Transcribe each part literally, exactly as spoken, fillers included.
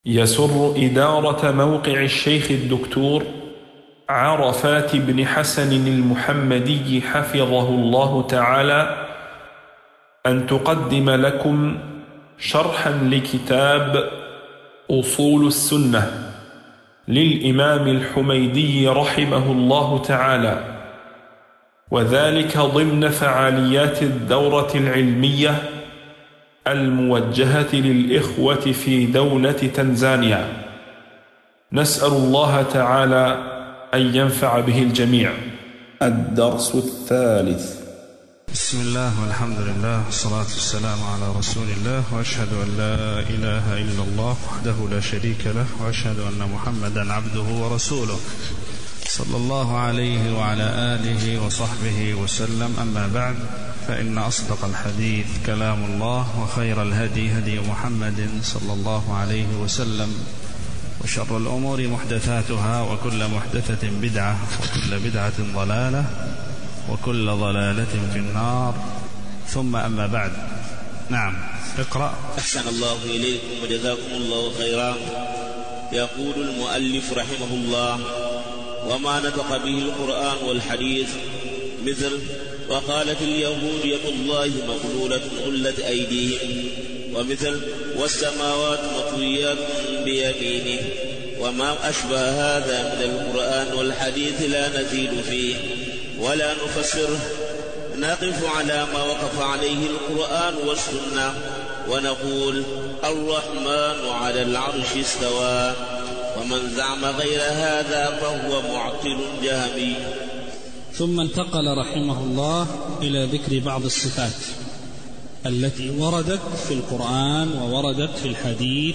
يسر إدارة موقع الشيخ الدكتور عرفات بن حسن المحمدي حفظه الله تعالى أن تقدم لكم شرحا لكتاب أصول السنة للإمام الحميدي رحمه الله تعالى، وذلك ضمن فعاليات الدورة العلمية الموجهة للإخوة في دولة تنزانيا. نسأل الله تعالى أن ينفع به الجميع. الدرس الثالث. بسم الله والحمد لله والصلاة والسلام على رسول الله، وأشهد أن لا إله إلا الله وحده لا شريك له، وأشهد أن محمدا عبده ورسوله صلى الله عليه وعلى آله وصحبه وسلم. أما بعد، فإن أصدق الحديث كلام الله، وخير الهدي هدي محمد صلى الله عليه وسلم، وشر الأمور محدثاتها، وكل محدثة بدعة، وكل بدعة ضلالة، وكل ضلالة في النار. ثم أما بعد. نعم، اقرأ. أحسن الله إليكم وجزاكم الله خيرا. يقول المؤلف رحمه الله: وما نطق به القرآن والحديث مثل وقالت اليهود يد الله مغلولة غلت أيديهم، ومثل والسماوات مطويات بيمينه، وما أشبه هذا من القرآن والحديث لا نزيد فيه ولا نفسره، نقف على ما وقف عليه القرآن والسنة ونقول الرحمن على العرش استوى، ومن زعم غير هذا فهو معطل جهمي. ثم انتقل رحمه الله إلى ذكر بعض الصفات التي وردت في القرآن ووردت في الحديث،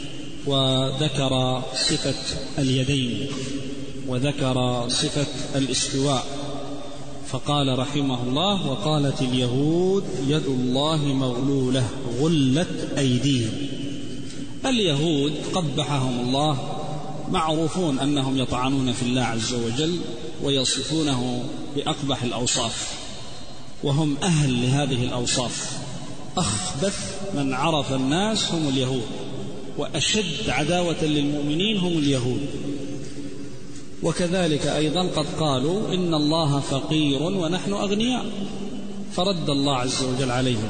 وذكر صفة اليدين، وذكر صفة الاستواء، فقال رحمه الله: وقالت اليهود يد الله مغلولة غلت أيديهم. اليهود قبحهم الله، معروفون أنهم يطعنون في الله عز وجل ويصفونه بأقبح الأوصاف، وهم أهل لهذه الأوصاف. أخبث من عرف الناس هم اليهود، وأشد عداوة للمؤمنين هم اليهود. وكذلك أيضا قد قالوا إن الله فقير ونحن أغنياء، فرد الله عز وجل عليهم: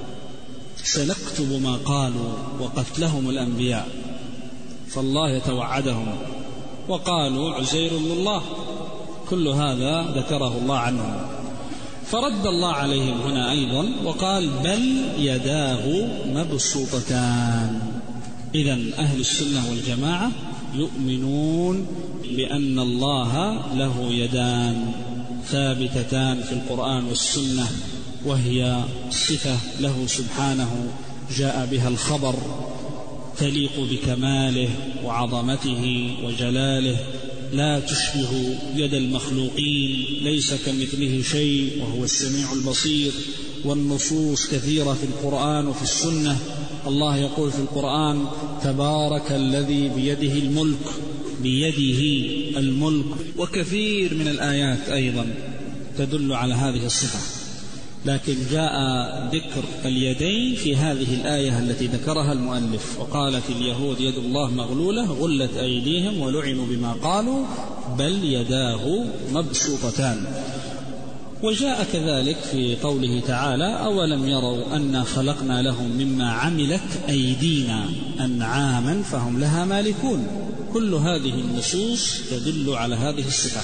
سنكتب ما قالوا وقتلهم الأنبياء. فالله يتوعدهم، وقالوا عزير بن الله. كل هذا ذكره الله عنهم، فرد الله عليهم هنا أيضا وقال: بل يداه مبسوطتان. إذن أهل السنة والجماعة يؤمنون بأن الله له يدان ثابتتان في القرآن والسنة، وهي صفة له سبحانه جاء بها الخبر تليق بكماله وعظمته وجلاله، لا تشبه يد المخلوقين، ليس كمثله شيء وهو السميع البصير. والنصوص كثيرة في القرآن وفي السنة. الله يقول في القرآن: تبارك الذي بيده الملك، بيده الملك. وكثير من الآيات أيضا تدل على هذه الصفة، لكن جاء ذكر اليدين في هذه الآية التي ذكرها المؤلف: وقالت اليهود يد الله مغلولة غلت أيديهم ولعنوا بما قالوا بل يداه مبسوطتان. وجاء كذلك في قوله تعالى: أولم يروا أنا خلقنا لهم مما عملت أيدينا أنعاما فهم لها مالكون. كل هذه النصوص تدل على هذه الصفة.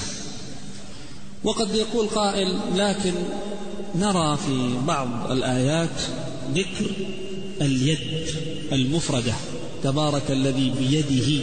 وقد يقول قائل: لكن نرى في بعض الآيات ذكر اليد المفردة، تبارك الذي بيده،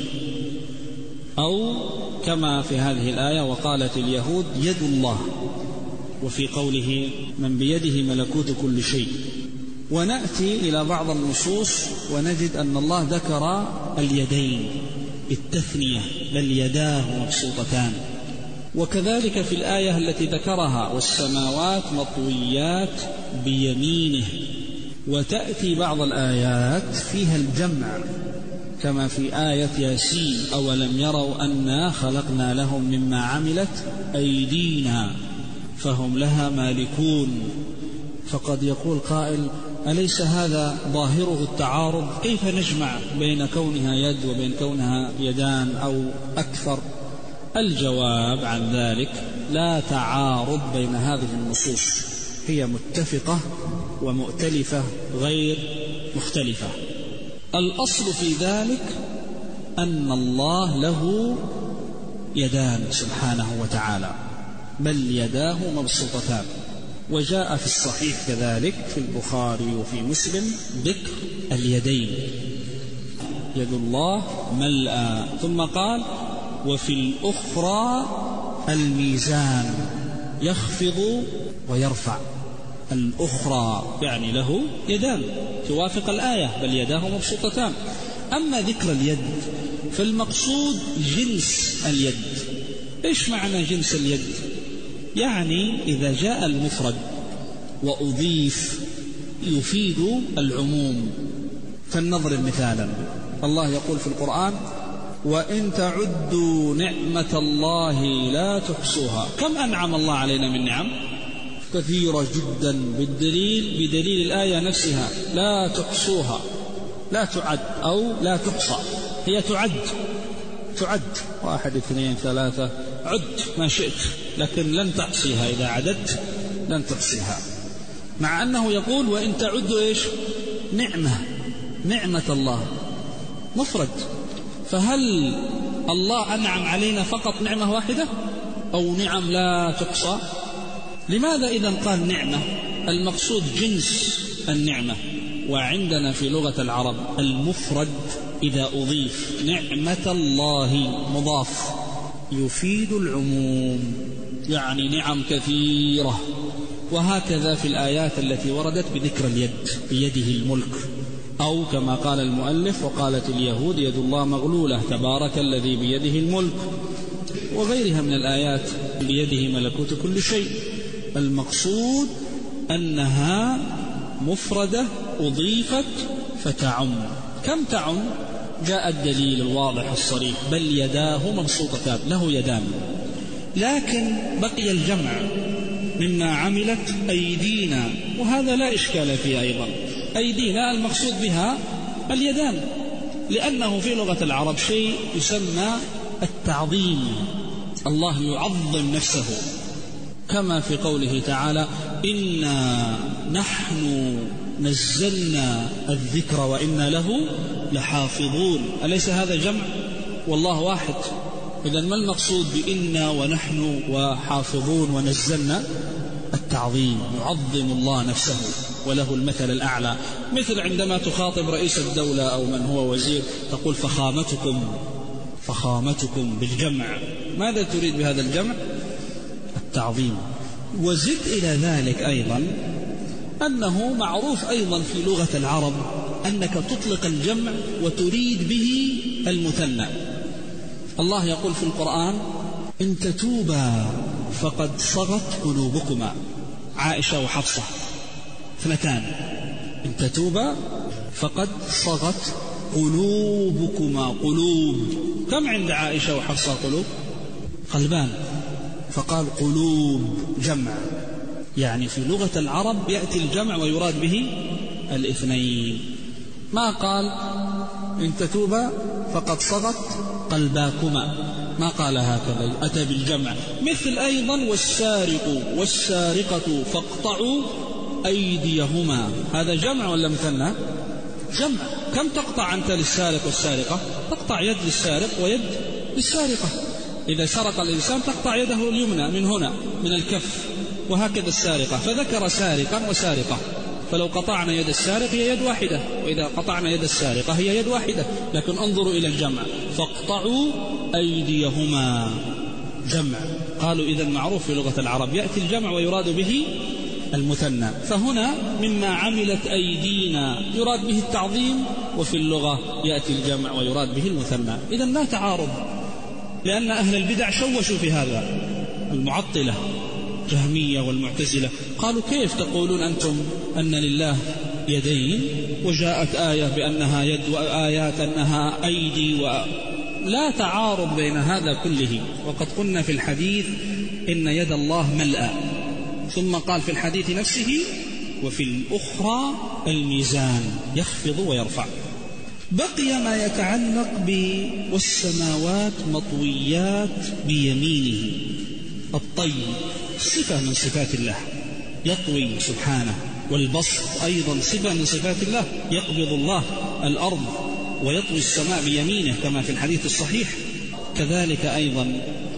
أو كما في هذه الآية: وقالت اليهود يد الله، وفي قوله: من بيده ملكوت كل شيء. ونأتي إلى بعض النصوص ونجد أن الله ذكر اليدين بالتثنية: بل يداه مبسوطتان. وكذلك في الآية التي ذكرها: والسماوات مطويات بيمينه. وتأتي بعض الآيات فيها الجمع، كما في آية ياسين: أولم يروا أنا خلقنا لهم مما عملت أيدينا فهم لها مالكون. فقد يقول قائل: أليس هذا ظاهره التعارض؟ كيف نجمع بين كونها يد وبين كونها يدان أو أكثر؟ الجواب عن ذلك: لا تعارض بين هذه النصوص، هي متفقة ومؤتلفة غير مختلفة. الأصل في ذلك أن الله له يدان سبحانه وتعالى، بل يداه مبسوطتان. وجاء في الصحيح كذلك في البخاري وفي مسلم ذكر اليدين، يد الله ملأى، ثم قال: وفي الأخرى الميزان يخفض ويرفع. الأخرى يعني له يدان، توافق الآية: بل يداه مبسوطتان. أما ذكر اليد فالمقصود جنس اليد. إيش معنى جنس اليد؟ يعني إذا جاء المفرد وأضيف يفيد العموم. فلنضرب مثالا: الله يقول في القرآن: وإن تعدوا نعمة الله لا تحصوها. كم أنعم الله علينا من نعم؟ كثيرة جدا، بالدليل بدليل الآية نفسها: لا تحصوها، لا تعد أو لا تحصى، هي تعد تعد واحد اثنين ثلاثة، عد ما شئت، لكن لن تحصيها. إذا عددت لن تحصيها. مع أنه يقول: وإن تعدوا إيش؟ نعمة، نعمة الله مفرد. فهل الله أنعم علينا فقط نعمة واحدة أو نعم لا تحصى؟ لماذا إذا قال نعمة؟ المقصود جنس النعمة. وعندنا في لغة العرب المفرد إذا أضيف نعمة الله مضاف يفيد العموم، يعني نعم كثيرة. وهكذا في الآيات التي وردت بذكر اليد: بيده الملك، أو كما قال المؤلف: وقالت اليهود يد الله مغلولة تبارك الذي بيده الملك، وغيرها من الآيات: بيده ملكوت كل شيء. المقصود أنها مفردة أضيفت فتعم. كم تعم؟ جاء الدليل الواضح الصريح: بل يداه مبسوطتان، له يدان. لكن بقي الجمع مما عملت أيدينا، وهذا لا إشكال فيه أيضا. أيدينا المقصود بها اليدان، لأنه في لغة العرب شيء يسمى التعظيم، الله يعظم نفسه، كما في قوله تعالى: إنا نحن نزلنا الذكر وإنا له لحافظون. أليس هذا جمع؟ والله واحد. إذن ما المقصود بإنا ونحن وحافظون ونزلنا؟ التعظيم، يعظم الله نفسه وله المثل الأعلى. مثل عندما تخاطب رئيس الدولة أو من هو وزير تقول: فخامتكم، فخامتكم بالجمع. ماذا تريد بهذا الجمع؟ التعظيم. وزد إلى ذلك أيضا أنه معروف أيضا في لغة العرب أنك تطلق الجمع وتريد به المثنى. الله يقول في القرآن: إن تتوبا فقد صغت قلوبكما. عائشة وحفصة اثنتان، إن تتوبا فقد صغت قلوبكما. قلوب، كم عند عائشة وحفصة قلوب؟ قلبان، فقال قلوب جمع. يعني في لغة العرب يأتي الجمع ويراد به الاثنين. ما قال إن تتوبا فقد صغت قلباكما، ما قال هكذا، أتى بالجمع. مثل أيضا: والسارق والسارقة فاقطعوا أيديهما. هذا جمع ولا مثنى؟ جمع. كم تقطع أنت للسارق والسارقة؟ تقطع يد للسارق ويد للسارقة. إذا سرق الإنسان تقطع يده اليمنى من هنا من الكف، وهكذا السارقة. فذكر سارقا وسارقة، فلو قطعنا يد السارق هي يد واحدة، وإذا قطعنا يد السارقة هي يد واحدة. لكن انظروا إلى الجمع: فاقطعوا أيديهما، جمع. قالوا إذن معروف في لغة العرب يأتي الجمع ويراد به المثنى. فهنا مما عملت أيدينا يراد به التعظيم، وفي اللغة يأتي الجمع ويراد به المثنى. إذن لا تعارض، لأن أهل البدع شوشوا في هذا. المعطلة جهمية والمعتزلة قالوا: كيف تقولون أنتم أن لله يدين وجاءت آية بأنها يد وآيات أنها أيدي؟ ولا تعارض بين هذا كله. وقد قلنا في الحديث إن يد الله ملأى، ثم قال في الحديث نفسه: وفي الأخرى الميزان يخفض ويرفع. بقي ما يتعلق ب والسماوات مطويات بيمينه. الطي صفة من صفات الله، يطوي سبحانه، والبسط أيضا صفة من صفات الله، يقبض الله الأرض ويطوي السماء بيمينه كما في الحديث الصحيح. كذلك أيضا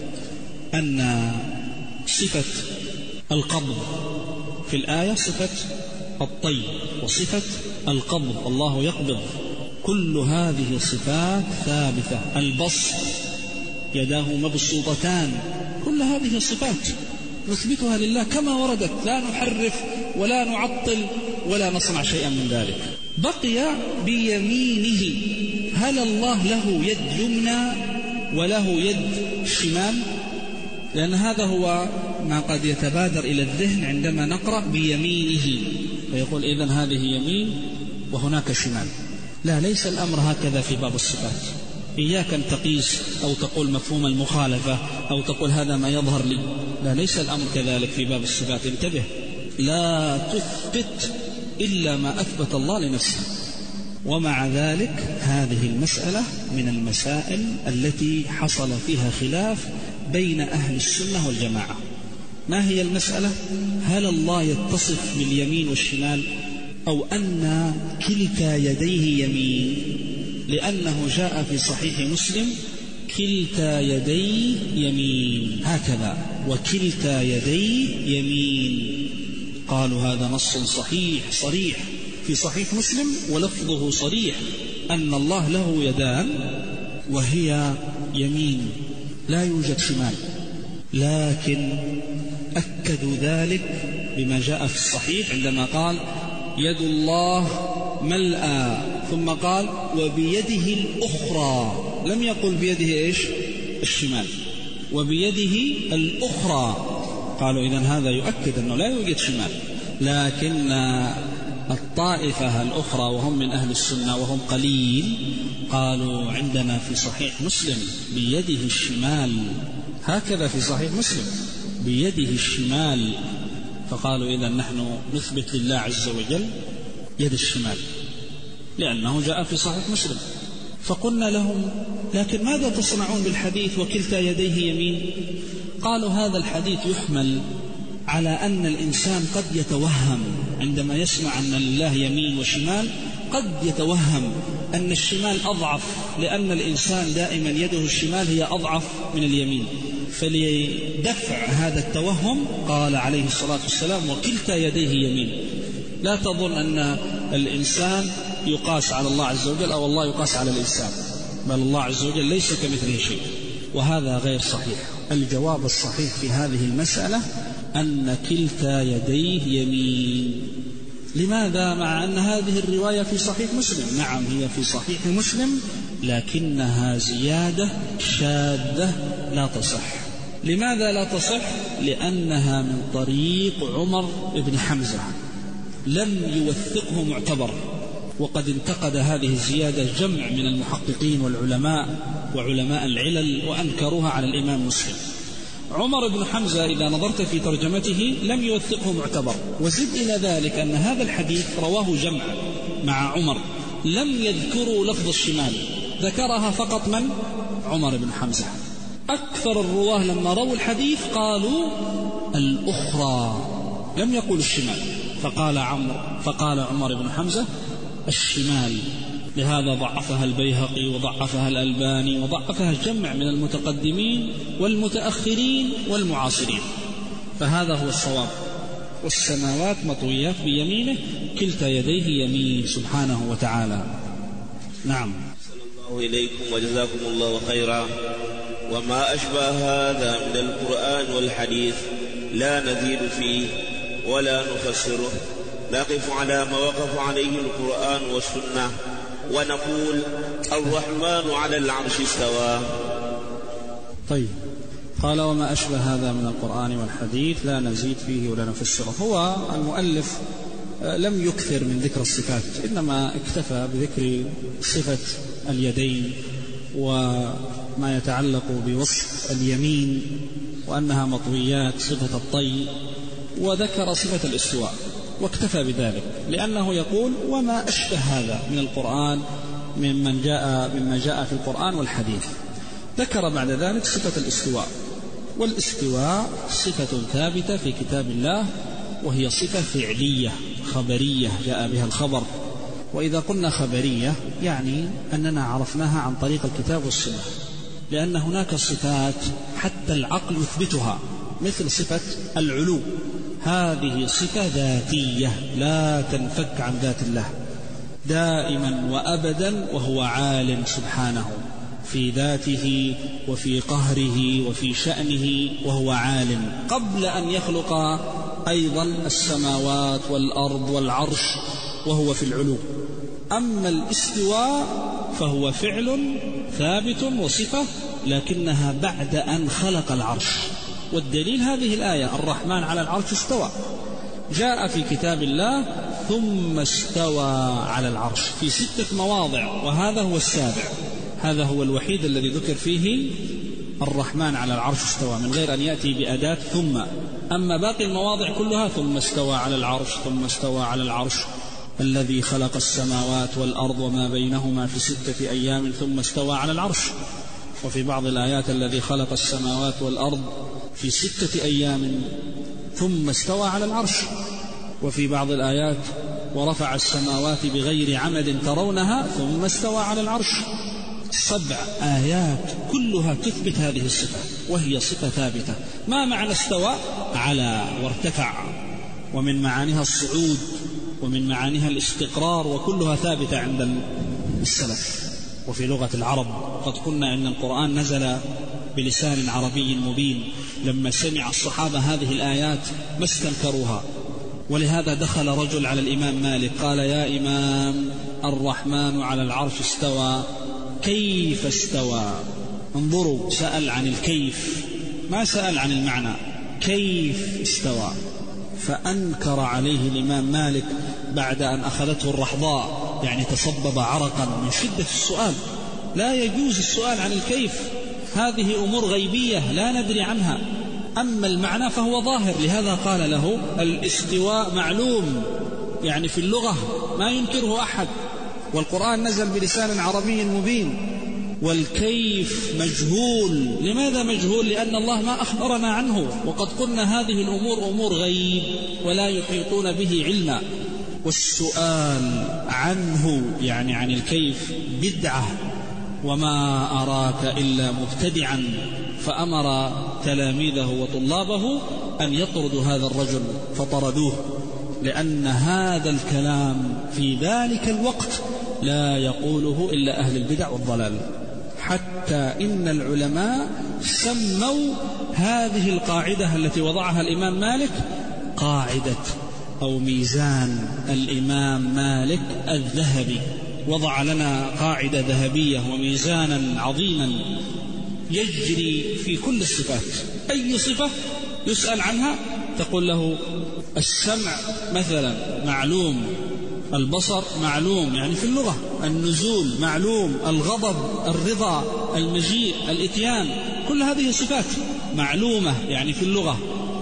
أن صفة القبض في الآية صفة الطي وصفة القبض، الله يقبض. كل هذه الصفات ثابتة. البسط يداه مبسوطتان، كل هذه الصفات نثبتها لله كما وردت، لا نحرف ولا نعطل ولا نصنع شيئا من ذلك. بقي بيمينه. هل الله له يد يمنى وله يد شمال؟ لأن هذا هو ما قد يتبادر إلى الذهن عندما نقرأ بيمينه، فيقول إذن هذه يمين وهناك شمال. لا، ليس الأمر هكذا في باب الصفات. إياك أن تقيس أو تقول مفهوم المخالفة أو تقول هذا ما يظهر لي. لا، ليس الأمر كذلك في باب الصفات. انتبه، لا تثبت إلا ما أثبت الله لنفسه. ومع ذلك هذه المسألة من المسائل التي حصل فيها خلاف بين أهل السنة والجماعة. ما هي المسألة؟ هل الله يتصف باليمين والشمال أو أن كلتا يديه يمين؟ لأنه جاء في صحيح مسلم كلتا يديه يمين هكذا، وكلتا يديه يمين. قالوا هذا نص صحيح صريح في صحيح مسلم، ولفظه صريح أن الله له يدان وهي يمين، لا يوجد شمال. لكن أكدوا ذلك بما جاء في الصحيح عندما قال يد الله ملأى، ثم قال وبيده الأخرى، لم يقل بيده إيش؟ الشمال، وبيده الأخرى. قالوا إذن هذا يؤكد أنه لا يوجد شمال. لكن الطائفة الأخرى وهم من أهل السنة وهم قليل قالوا عندنا في صحيح مسلم بيده الشمال، هكذا في صحيح مسلم بيده الشمال. فقالوا إذن نحن نثبت لله عز وجل يد الشمال لأنه جاء في صحيح مسلم. فقلنا لهم لكن ماذا تصنعون بالحديث وكلتا يديه يمين؟ قالوا هذا الحديث يحمل على أن الإنسان قد يتوهم عندما يسمع أن لله يمين وشمال، قد يتوهم أن الشمال أضعف، لأن الإنسان دائما يده الشمال هي أضعف من اليمين. فلدفع هذا التوهم قال عليه الصلاة والسلام وكلتا يديه يمين. لا تظن أن الإنسان يقاس على الله عز وجل أو الله يقاس على الإنسان، بل الله عز وجل ليس كمثله شيء، وهذا غير صحيح. الجواب الصحيح في هذه المسألة أن كلتا يديه يمين. لماذا؟ مع أن هذه الرواية في صحيح مسلم. نعم هي في صحيح مسلم، لكنها زيادة شاذة لا تصح. لماذا لا تصح؟ لأنها من طريق عمر بن حمزة، لم يوثقه معتبر، وقد انتقد هذه الزيادة جمع من المحققين والعلماء وعلماء العلل وأنكروها على الإمام مسلم. عمر بن حمزة إذا نظرت في ترجمته لم يوثقه معتبر. وزد إلى ذلك أن هذا الحديث رواه جمع مع عمر، لم يذكروا لفظ الشمال، ذكرها فقط من؟ عمر بن حمزة. أكثر الرواه لما رووا الحديث قالوا الأخرى، لم يقول الشمال. فقال عمر فقال عمر بن حمزة الشمال. لهذا ضعفها البيهقي وضعفها الألباني وضعفها جمع من المتقدمين والمتأخرين والمعاصرين. فهذا هو الصواب. والسماوات مطويات بيمينه، كلتا يديه يمين سبحانه وتعالى. نعم. صلى الله إليكم وجزاكم الله خيرا. وما أشبه هذا من القرآن والحديث لا نزيد فيه ولا نفسره، نقف على ما وقف عليه القرآن والسنة ونقول الرحمن على العرش استوى. طيب، قال وما أشبه هذا من القرآن والحديث لا نزيد فيه ولا نفسره. هو المؤلف لم يكثر من ذكر الصفات، إنما اكتفى بذكر صفة اليدين وما يتعلق بوصف اليمين وأنها مطويات، صفة الطي، وذكر صفة الاستواء. واكتفى بذلك، لأنه يقول وما أشبه هذا من القرآن ممن جاء مما جاء في القرآن والحديث. ذكر بعد ذلك صفة الاستواء، والاستواء صفة ثابتة في كتاب الله، وهي صفة فعلية خبرية جاء بها الخبر. وإذا قلنا خبرية يعني أننا عرفناها عن طريق الكتاب والسنة، لأن هناك صفات حتى العقل يثبتها، مثل صفة العلو، هذه صفة ذاتية لا تنفك عن ذات الله دائما وأبدا، وهو عال سبحانه في ذاته وفي قهره وفي شأنه، وهو عال قبل أن يخلق أيضا السماوات والأرض والعرش، وهو في العلو. أما الاستواء فهو فعل ثابت وصفة، لكنها بعد أن خلق العرش. والدليل هذه الآية: الرحمن على العرش استوى، جاء في كتاب الله ثم استوى على العرش في ستة مواضع، وهذا هو السابع، هذا هو الوحيد الذي ذكر فيه الرحمن على العرش استوى من غير أن يأتي بأداة ثم. أما باقي المواضع كلها ثم استوى على العرش، ثم استوى على العرش الذي خلق السماوات والأرض وما بينهما في ستة أيام ثم استوى على العرش. وفي بعض الآيات الذي خلق السماوات والأرض في ستة أيام ثم استوى على العرش. وفي بعض الآيات ورفع السماوات بغير عمد ترونها ثم استوى على العرش. سبع آيات كلها تثبت هذه الصفة، وهي صفة ثابتة. ما معنى استوى؟ على وارتفع، ومن معانيها الصعود، ومن معانيها الاستقرار، وكلها ثابتة عند السلف. وفي لغة العرب قد قلنا إن القرآن نزل بلسان عربي مبين، لما سمع الصحابة هذه الآيات ما استنكروها، ولهذا دخل رجل على الإمام مالك قال: يا إمام، الرحمن على العرش استوى، كيف استوى؟ انظروا، سأل عن الكيف، ما سأل عن المعنى، كيف استوى؟ فأنكر عليه الإمام مالك بعد أن أخذته الرحضاء، يعني تصبب عرقا من شدة السؤال. لا يجوز السؤال عن الكيف، هذه أمور غيبية لا ندري عنها، أما المعنى فهو ظاهر. لهذا قال له: الاستواء معلوم، يعني في اللغة ما ينكره أحد، والقرآن نزل بلسان عربي مبين. والكيف مجهول. لماذا مجهول؟ لأن الله ما أخبرنا عنه، وقد قلنا هذه الأمور أمور غيب ولا يحيطون به علما. والسؤال عنه يعني عن الكيف بدعة، وما أراك إلا مبتدعا. فأمر تلاميذه وطلابه أن يطردوا هذا الرجل، فطردوه، لأن هذا الكلام في ذلك الوقت لا يقوله إلا أهل البدع والضلال. حتى إن العلماء سموا هذه القاعدة التي وضعها الإمام مالك قاعدة أو ميزان الإمام مالك الذهبي. وضع لنا قاعدة ذهبية وميزانا عظيما يجري في كل الصفات. أي صفة يسأل عنها تقول له: السمع مثلا معلوم، البصر معلوم يعني في اللغة، النزول معلوم، الغضب، الرضا، المجيء، الإتيان، كل هذه صفات معلومة يعني في اللغة.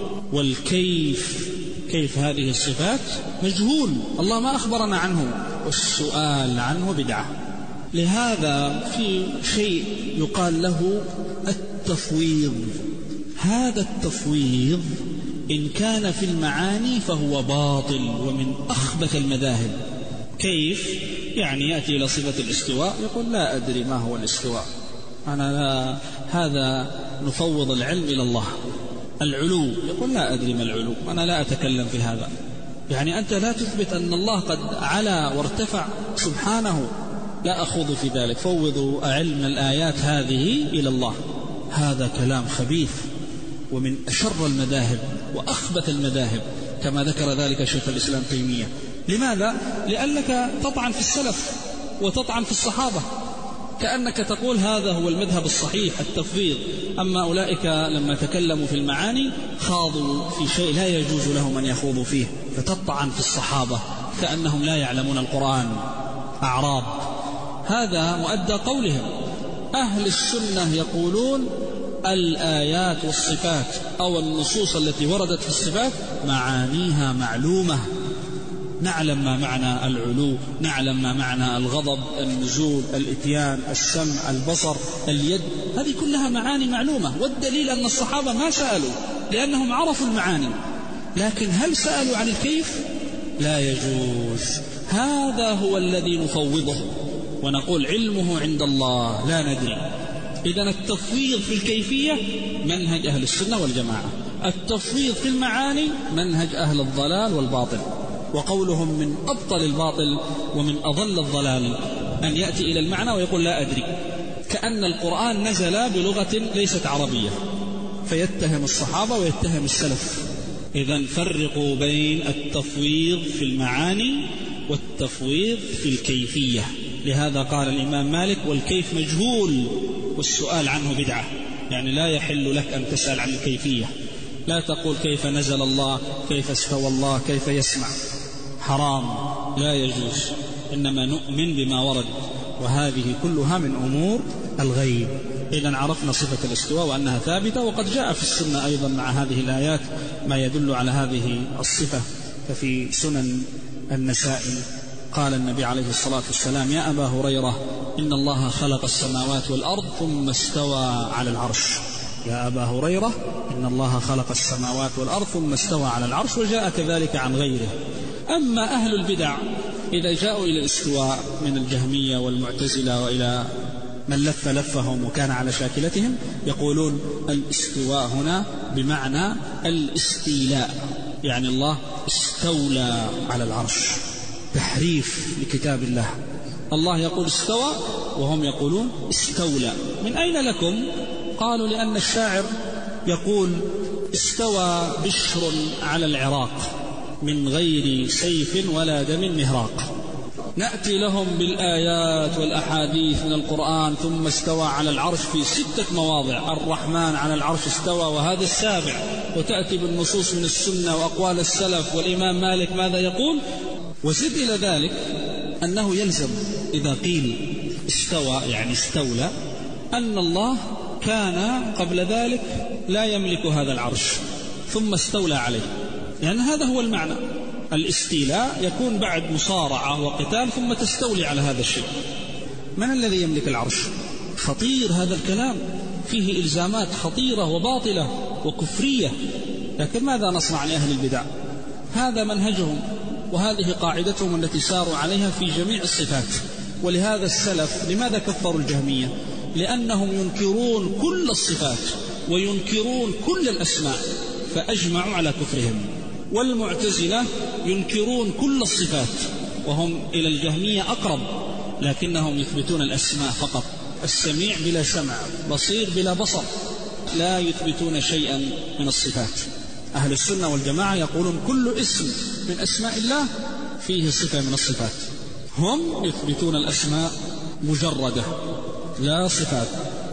والكيف، كيف هذه الصفات مجهول، الله ما أخبرنا عنه، والسؤال عنه بدعة. لهذا في شيء يقال له التفويض. هذا التفويض إن كان في المعاني فهو باطل ومن أخبث المذاهب. كيف؟ يعني يأتي إلى صفة الاستواء يقول: لا أدري ما هو الاستواء، أنا لا، هذا نفوض العلم إلى الله. العلو يقول: لا أدري ما العلو، أنا لا أتكلم في هذا. يعني أنت لا تثبت أن الله قد علا وارتفع سبحانه، لا أخوض في ذلك، فوضوا علم الآيات هذه إلى الله. هذا كلام خبيث ومن أشر المذاهب وأخبث المذاهب، كما ذكر ذلك شيخ الإسلام تيمية. لماذا؟ لأنك تطعن في السلف وتطعن في الصحابة، كأنك تقول هذا هو المذهب الصحيح التفويض. أما أولئك لما تكلموا في المعاني خاضوا في شيء لا يجوز لهم أن يخوضوا فيه، فتطعن في الصحابة كأنهم لا يعلمون القرآن، أعراب. هذا مؤدى قولهم. أهل السنة يقولون الآيات والصفات أو النصوص التي وردت في الصفات معانيها معلومة، نعلم ما معنى العلو، نعلم ما معنى الغضب، النزول، الإتيان، السمع، البصر، اليد، هذه كلها معاني معلومة. والدليل أن الصحابة ما سألوا لأنهم عرفوا المعاني، لكن هل سألوا عن الكيف؟ لا يجوز. هذا هو الذي نفوضه ونقول علمه عند الله لا ندري. إذن التفويض في الكيفية منهج أهل السنة والجماعة، التفويض في المعاني منهج أهل الضلال والباطل. وقولهم من أبطل الباطل ومن أضل الضلال أن يأتي إلى المعنى ويقول لا أدري، كأن القرآن نزل بلغة ليست عربية، فيتهم الصحابة ويتهم السلف. إذن فرقوا بين التفويض في المعاني والتفويض في الكيفية. لهذا قال الإمام مالك والكيف مجهول والسؤال عنه بدعة، يعني لا يحل لك أن تسأل عن الكيفية. لا تقول كيف نزل الله، كيف استوى الله، كيف يسمع، حرام، لا يجوز. إنما نؤمن بما ورد، وهذه كلها من أمور الغيب. إذن عرفنا صفة الاستواء وأنها ثابتة، وقد جاء في السنة أيضا مع هذه الآيات ما يدل على هذه الصفة. ففي سنن النسائي قال النبي عليه الصلاة والسلام يا أبا هريرة إن الله خلق السماوات والأرض ثم استوى على العرش. يا أبا هريرة إن الله خلق السماوات والأرض ثم استوى على العرش. وجاء كذلك عن غيره. أما أهل البدع إذا جاءوا إلى الاستواء من الجهمية والمعتزلة وإلى من لف لفهم وكان على شاكلتهم يقولون الاستواء هنا بمعنى الاستيلاء، يعني الله استولى على العرش. تحريف لكتاب الله. الله يقول استوى وهم يقولون استولى. من أين لكم؟ قالوا لأن الشاعر يقول استوى بشر على العراق من غير سيف ولا دم مهراق. نأتي لهم بالآيات والأحاديث من القرآن ثم استوى على العرش في ستة مواضع، الرحمن على العرش استوى وهذا السابع، وتأتي بالنصوص من السنة وأقوال السلف. والإمام مالك ماذا يقول؟ وزد إلى ذلك أنه يلزم إذا قيل استوى يعني استولى أن الله كان قبل ذلك لا يملك هذا العرش ثم استولى عليه، لأن يعني هذا هو المعنى. الاستيلاء يكون بعد مصارعة وقتال ثم تستولي على هذا الشيء. من الذي يملك العرش؟ خطير هذا الكلام، فيه إلزامات خطيرة وباطلة وكفرية. لكن ماذا نصنع لأهل البدع؟ هذا منهجهم وهذه قاعدتهم التي ساروا عليها في جميع الصفات. ولهذا السلف لماذا كفروا الجهمية؟ لأنهم ينكرون كل الصفات وينكرون كل الأسماء فأجمعوا على كفرهم. والمعتزلة ينكرون كل الصفات وهم إلى الجهمية أقرب، لكنهم يثبتون الأسماء فقط، السميع بلا سمع، بصير بلا بصر، لا يثبتون شيئا من الصفات. أهل السنة والجماعة يقولون كل اسم من أسماء الله فيه صفة من الصفات. هم يثبتون الأسماء مجردة لا صفات.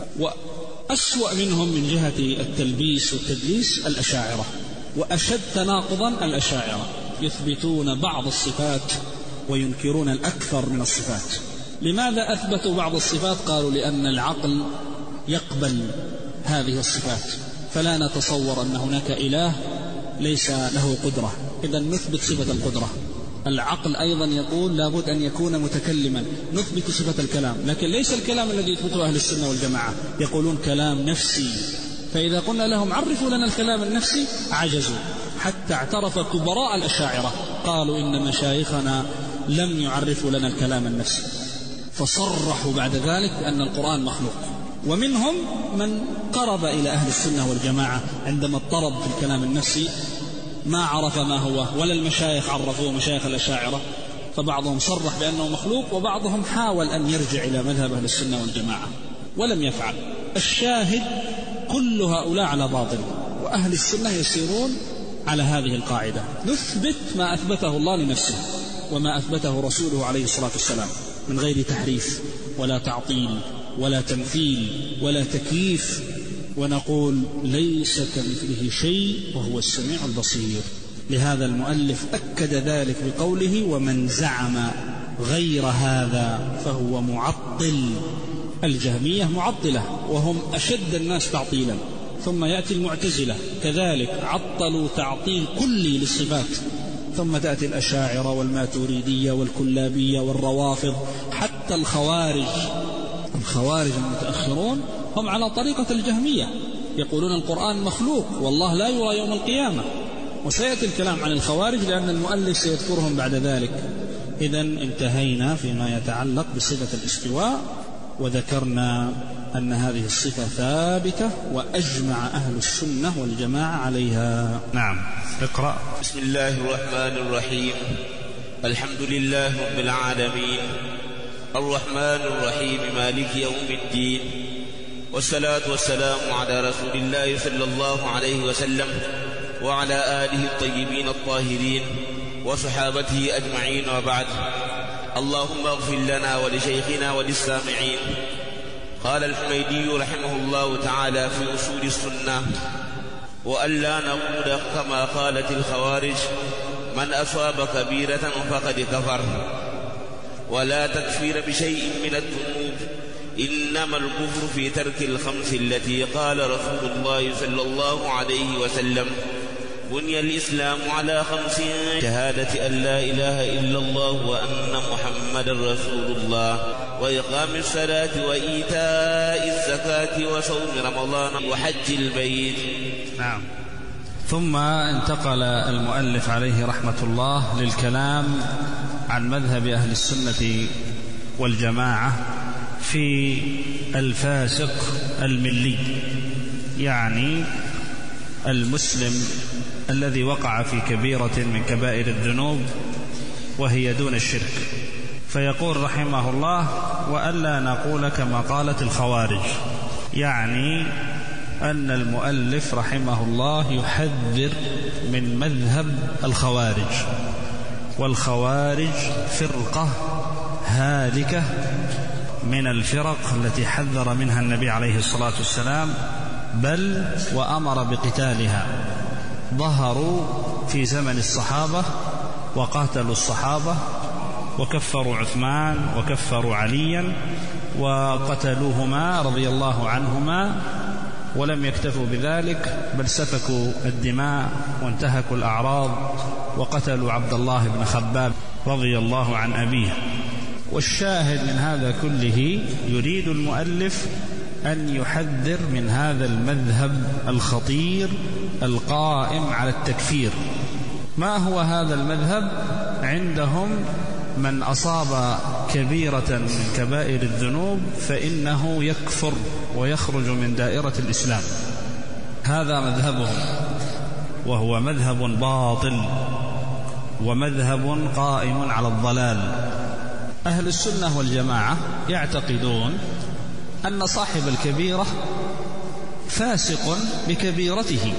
وأسوأ منهم من جهة التلبيس والتدليس الأشاعرة، وأشد تناقضا الأشاعرة، يثبتون بعض الصفات وينكرون الأكثر من الصفات. لماذا أثبتوا بعض الصفات؟ قالوا لأن العقل يقبل هذه الصفات، فلا نتصور أن هناك إله ليس له قدرة، إذا نثبت صفة القدرة. العقل أيضا يقول لابد أن يكون متكلما، نثبت صفة الكلام، لكن ليس الكلام الذي يثبته أهل السنة والجماعة، يقولون كلام نفسي. فإذا قلنا لهم عرفوا لنا الكلام النفسي عجزوا، حتى اعترف كبراء الأشاعرة قالوا إن مشايخنا لم يعرفوا لنا الكلام النفسي، فصرحوا بعد ذلك أن القرآن مخلوق. ومنهم من قرب إلى أهل السنة والجماعة عندما اضطرب في الكلام النفسي ما عرف ما هو، ولا المشايخ عرفوه، مشايخ الأشاعرة، فبعضهم صرح بأنه مخلوق وبعضهم حاول أن يرجع إلى مذهب أهل السنة والجماعة ولم يفعل. الشاهد كل هؤلاء على باطل، وأهل السنة يسيرون على هذه القاعدة، نثبت ما أثبته الله لنفسه وما أثبته رسوله عليه الصلاة والسلام من غير تحريف ولا تعطيل ولا تمثيل ولا تكييف، ونقول ليس كمثله شيء وهو السميع البصير. لهذا المؤلف أكد ذلك بقوله ومن زعم غير هذا فهو معطل. الجهمية معطلة وهم أشد الناس تعطيلا. ثم يأتي المعتزلة كذلك عطلوا تعطيل كلي للصفات، ثم تأتي الأشاعرة والماتريدية والكلابية والروافض، حتى الخوارج. الخوارج المتأخرون هم على طريقة الجهمية، يقولون القرآن مخلوق والله لا يرى يوم القيامة، وسيأتي الكلام عن الخوارج لأن المؤلف سيذكرهم بعد ذلك. إذن انتهينا فيما يتعلق بصفة الاستواء، وذكرنا أن هذه الصفة ثابتة وأجمع أهل السنة والجماعة عليها. نعم، اقرأ. بسم الله الرحمن الرحيم. الحمد لله رب العالمين، الرحمن الرحيم، مالك يوم الدين، والصلاة والسلام على رسول الله صلى الله عليه وسلم وعلى آله الطيبين الطاهرين وصحابته أجمعين، وبعد. اللهم اغفر لنا ولشيخنا وللسامعين. قال الحميدي رحمه الله تعالى في أصول السنة: وألا نقول كما قالت الخوارج: من أصاب كبيرة فقد كفر، ولا تكفير بشيء من الذنوب، إنما الكفر في ترك الخمس التي قال رسول الله صلى الله عليه وسلم: بني الإسلام على خمس: شهادة أن لا إله إلا الله وأن محمدا رسول الله، وإقام الصلاة وإيتاء الزكاة وصوم رمضان وحج البيت. نعم. ثم انتقل المؤلف عليه رحمة الله للكلام عن مذهب أهل السنة والجماعة في الفاسق الملي، يعني المسلم الذي وقع في كبيرة من كبائر الذنوب وهي دون الشرك. فيقول رحمه الله: وألا نقول كما قالت الخوارج، يعني أن المؤلف رحمه الله يحذر من مذهب الخوارج، والخوارج فرقة هالكة من الفرق التي حذر منها النبي عليه الصلاة والسلام، بل وأمر بقتالها. ظهروا في زمن الصحابة وقاتلوا الصحابة وكفروا عثمان وكفروا عليا وقتلوهما رضي الله عنهما، ولم يكتفوا بذلك بل سفكوا الدماء وانتهكوا الأعراض وقتلوا عبد الله بن خباب رضي الله عن أبيه. والشاهد من هذا كله يريد المؤلف أن يحذر من هذا المذهب الخطير القائم على التكفير. ما هو هذا المذهب؟ عندهم من أصاب كبيرة من كبائر الذنوب فإنه يكفر ويخرج من دائرة الإسلام. هذا مذهبهم، وهو مذهب باطل ومذهب قائم على الضلال. أهل السنة والجماعة يعتقدون أن صاحب الكبيرة فاسق بكبيرته،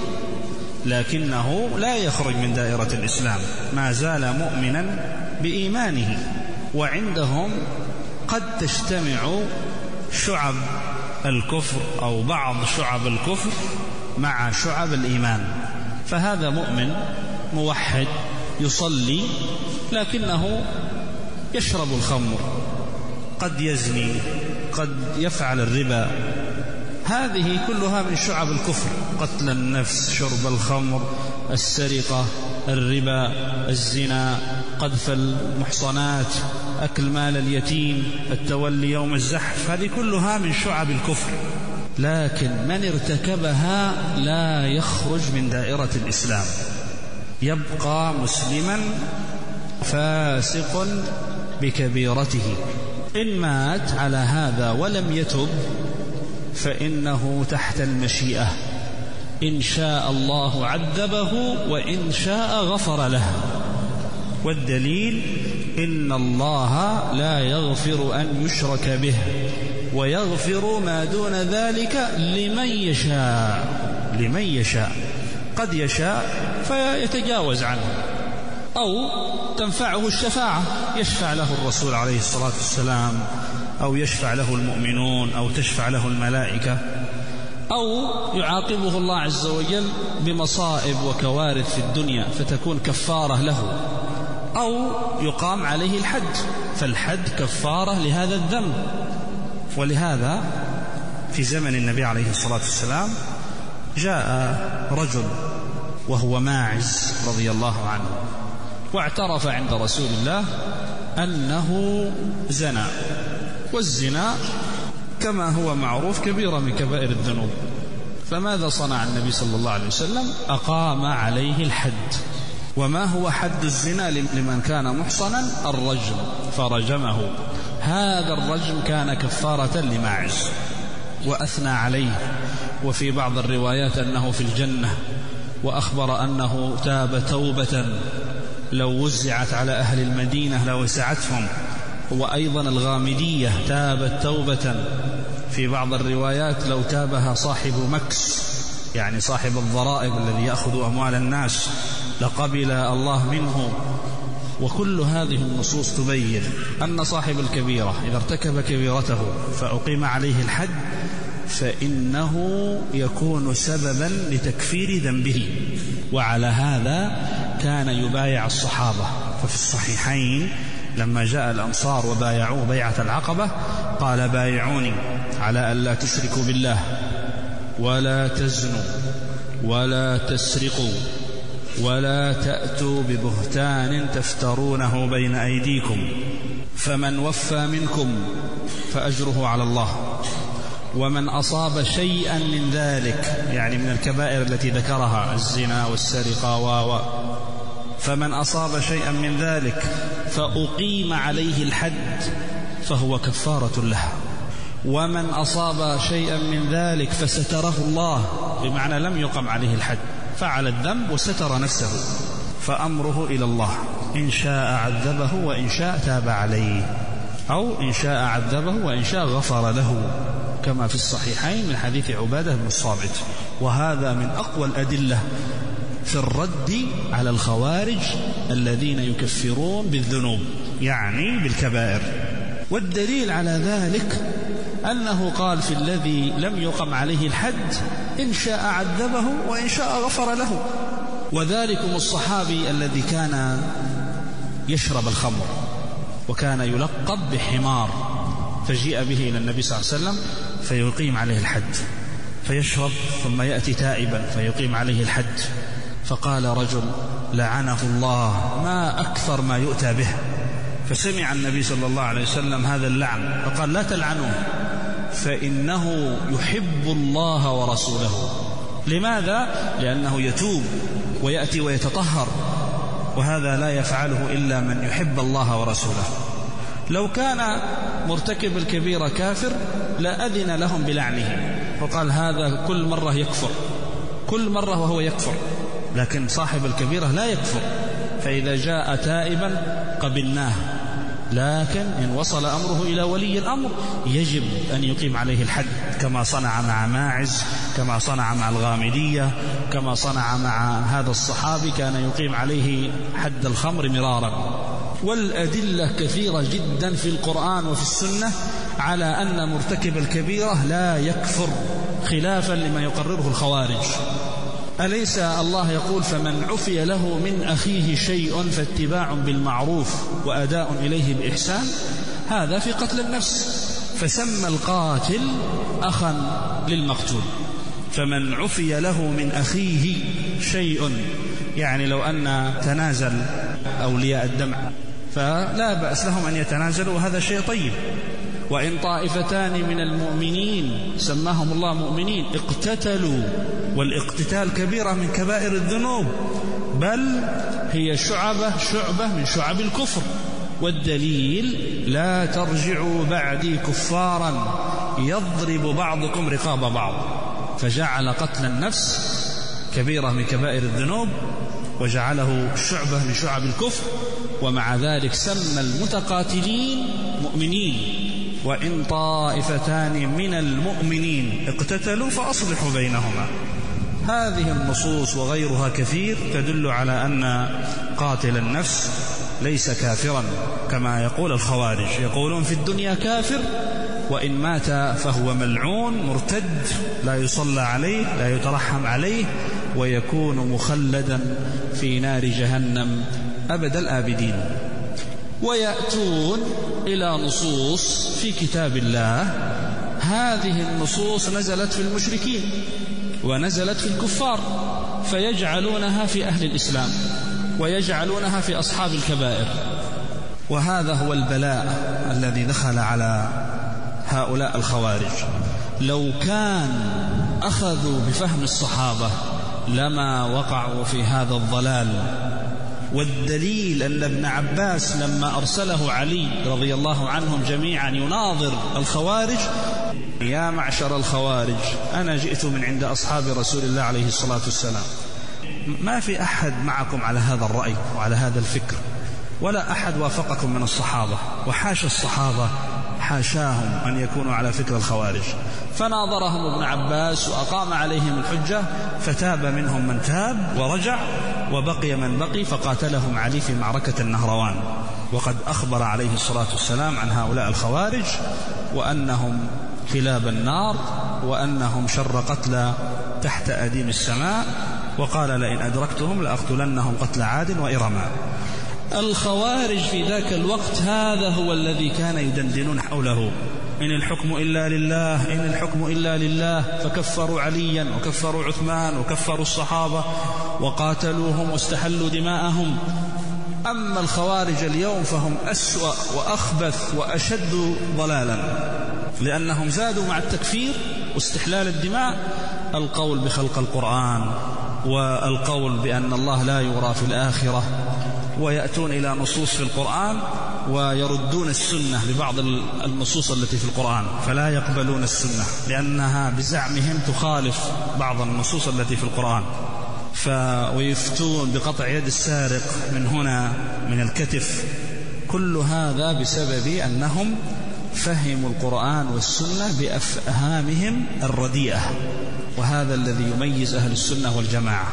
لكنه لا يخرج من دائرة الإسلام، ما زال مؤمنا بإيمانه. وعندهم قد تجتمع شعب الكفر أو بعض شعب الكفر مع شعب الإيمان، فهذا مؤمن موحد يصلي لكنه يشرب الخمر، قد يزني، قد يفعل الربا. هذه كلها من شعب الكفر: قتل النفس، شرب الخمر، السرقة، الربا، الزنا، قذف المحصنات، أكل مال اليتيم، التولي يوم الزحف. هذه كلها من شعب الكفر، لكن من ارتكبها لا يخرج من دائرة الإسلام، يبقى مسلما فاسق بكبيرته. إن مات على هذا ولم يتب فإنه تحت المشيئة، إن شاء الله عذبه وإن شاء غفر له. والدليل: إن الله لا يغفر أن يشرك به ويغفر ما دون ذلك لمن يشاء. لمن يشاء، قد يشاء فيتجاوز عنه، أو تنفعه الشفاعة، يشفع له الرسول عليه الصلاة والسلام، أو يشفع له المؤمنون، أو تشفع له الملائكة، أو يعاقبه الله عز وجل بمصائب وكوارث في الدنيا فتكون كفارة له، أو يقام عليه الحد، فالحد كفارة لهذا الذنب. ولهذا في زمن النبي عليه الصلاة والسلام جاء رجل وهو ماعز رضي الله عنه، واعترف عند رسول الله أنه زنى، والزنا كما هو معروف كبيرة من كبائر الذنوب. فماذا صنع النبي صلى الله عليه وسلم؟ أقام عليه الحد. وما هو حد الزنا لمن كان محصنا؟ الرجم، فرجمه. هذا الرجم كان كفارة لماعز، وأثنى عليه، وفي بعض الروايات أنه في الجنة، وأخبر أنه تاب توبة لو وزعت على أهل المدينة لوسعتهم. وأيضا الغامدية تابت توبة في بعض الروايات لو تابها صاحب مكس، يعني صاحب الضرائب الذي يأخذ أموال الناس، لقبل الله منه. وكل هذه النصوص تبين أن صاحب الكبيرة إذا ارتكب كبيرته فأقيم عليه الحد فإنه يكون سببا لتكفير ذنبه. وعلى هذا كان يبايع الصحابة. ففي الصحيحين لما جاء الأنصار وبايعوه بيعة العقبة قال: بايعوني على أن لا تشركوا بالله ولا تزنوا ولا تسرقوا ولا تأتوا ببهتان تفترونه بين أيديكم، فمن وفى منكم فأجره على الله، ومن أصاب شيئا من ذلك، يعني من الكبائر التي ذكرها الزنا والسرقة و فمن أصاب شيئا من ذلك فأقيم عليه الحد فهو كفارة له، ومن أصاب شيئا من ذلك فستره الله، بمعنى لم يقم عليه الحد، فعل الذنب وستر نفسه، فأمره إلى الله، إن شاء عذبه وإن شاء تاب عليه، أو إن شاء عذبه وإن شاء غفر له، كما في الصحيحين من حديث عبادة بن الصامت. وهذا من أقوى الأدلة في الرد على الخوارج الذين يكفرون بالذنوب، يعني بالكبائر. والدليل على ذلك أنه قال في الذي لم يقم عليه الحد: إن شاء عذبه وإن شاء غفر له. وذلكم الصحابي الذي كان يشرب الخمر وكان يلقب بحمار، فجيء به إلى النبي صلى الله عليه وسلم فيقيم عليه الحد، فيشرب ثم يأتي تائبا فيقيم عليه الحد. فقال رجل: لعنه الله، ما أكثر ما يؤتى به. فسمع النبي صلى الله عليه وسلم هذا اللعن فقال: لا تلعنوه فإنه يحب الله ورسوله. لماذا؟ لأنه يتوب ويأتي ويتطهر، وهذا لا يفعله إلا من يحب الله ورسوله. لو كان مرتكب الكبيرة كافر لا أذن لهم بلعنه، وقال هذا كل مرة يكفر، كل مرة وهو يكفر. لكن صاحب الكبيرة لا يكفر، فإذا جاء تائبا قبلناه، لكن إن وصل أمره إلى ولي الأمر يجب أن يقيم عليه الحد، كما صنع مع ماعز، كما صنع مع الغامدية، كما صنع مع هذا الصحابي كان يقيم عليه حد الخمر مرارا. والأدلة كثيرة جدا في القرآن وفي السنة على أن مرتكب الكبيرة لا يكفر، خلافا لما يقرره الخوارج. أليس الله يقول: فمن عفي له من أخيه شيء فاتباع بالمعروف وأداء إليه بإحسان؟ هذا في قتل النفس، فسمى القاتل أخا للمقتول. فمن عفي له من أخيه شيء، يعني لو أن تنازل أولياء الدم فلا بأس لهم أن يتنازلوا، وهذا شيء طيب. وإن طائفتان من المؤمنين سماهم الله مؤمنين اقتتلوا، والاقتتال كبيرة من كبائر الذنوب، بل هي شعبة شعبة من شعب الكفر. والدليل: لا ترجعوا بعدي كفارا يضرب بعضكم رقاب بعض. فجعل قتل النفس كبيرة من كبائر الذنوب وجعله شعبة من شعب الكفر، ومع ذلك سمى المتقاتلين مؤمنين. وإن طائفتان من المؤمنين اقتتلوا فأصلحوا بينهما. هذه النصوص وغيرها كثير تدل على أن قاتل النفس ليس كافرا كما يقول الخوارج، يقولون في الدنيا كافر، وإن مات فهو ملعون مرتد، لا يصلى عليه، لا يترحم عليه، ويكون مخلدا في نار جهنم أبد الآبدين. ويأتون إلى نصوص في كتاب الله، هذه النصوص نزلت في المشركين ونزلت في الكفار، فيجعلونها في أهل الإسلام. ويجعلونها في أصحاب الكبائر. وهذا هو البلاء الذي دخل على هؤلاء الخوارج. لو كان أخذوا بفهم الصحابة لما وقعوا في هذا الضلال. والدليل أن ابن عباس لما أرسله علي رضي الله عنهم جميعا يناظر الخوارج: يا معشر الخوارج أنا جئت من عند أصحاب رسول الله عليه الصلاة والسلام، ما في أحد معكم على هذا الرأي وعلى هذا الفكر، ولا أحد وافقكم من الصحابة، وحاشا الصحابة حاشاهم أن يكونوا على فكر الخوارج. فناظرهم ابن عباس وأقام عليهم الحجة، فتاب منهم من تاب ورجع، وبقي من بقي، فقاتلهم علي في معركة النهروان. وقد أخبر عليه الصلاة والسلام عن هؤلاء الخوارج وأنهم كلاب النار، وأنهم شر قتلى تحت أديم السماء، وقال: لئن أدركتهم لأقتلنهم قتل عاد وإرما. الخوارج في ذاك الوقت هذا هو الذي كان يدندنون حوله: إن الحكم إلا لله، إن الحكم إلا لله. فكفروا عليا وكفروا عثمان وكفروا الصحابة وقاتلوهم واستحلوا دماءهم. أما الخوارج اليوم فهم أسوأ وأخبث وأشد ضلالا، لأنهم زادوا مع التكفير واستحلال الدماء القول بخلق القرآن، والقول بأن الله لا يرى في الآخرة، ويأتون إلى نصوص في القرآن ويردون السنة ببعض النصوص التي في القرآن، فلا يقبلون السنة لأنها بزعمهم تخالف بعض النصوص التي في القرآن. ف... ويفتون بقطع يد السارق من هنا من الكتف. كل هذا بسبب أنهم فهموا القرآن والسنة بأفهامهم الرديئة. وهذا الذي يميز أهل السنة والجماعة: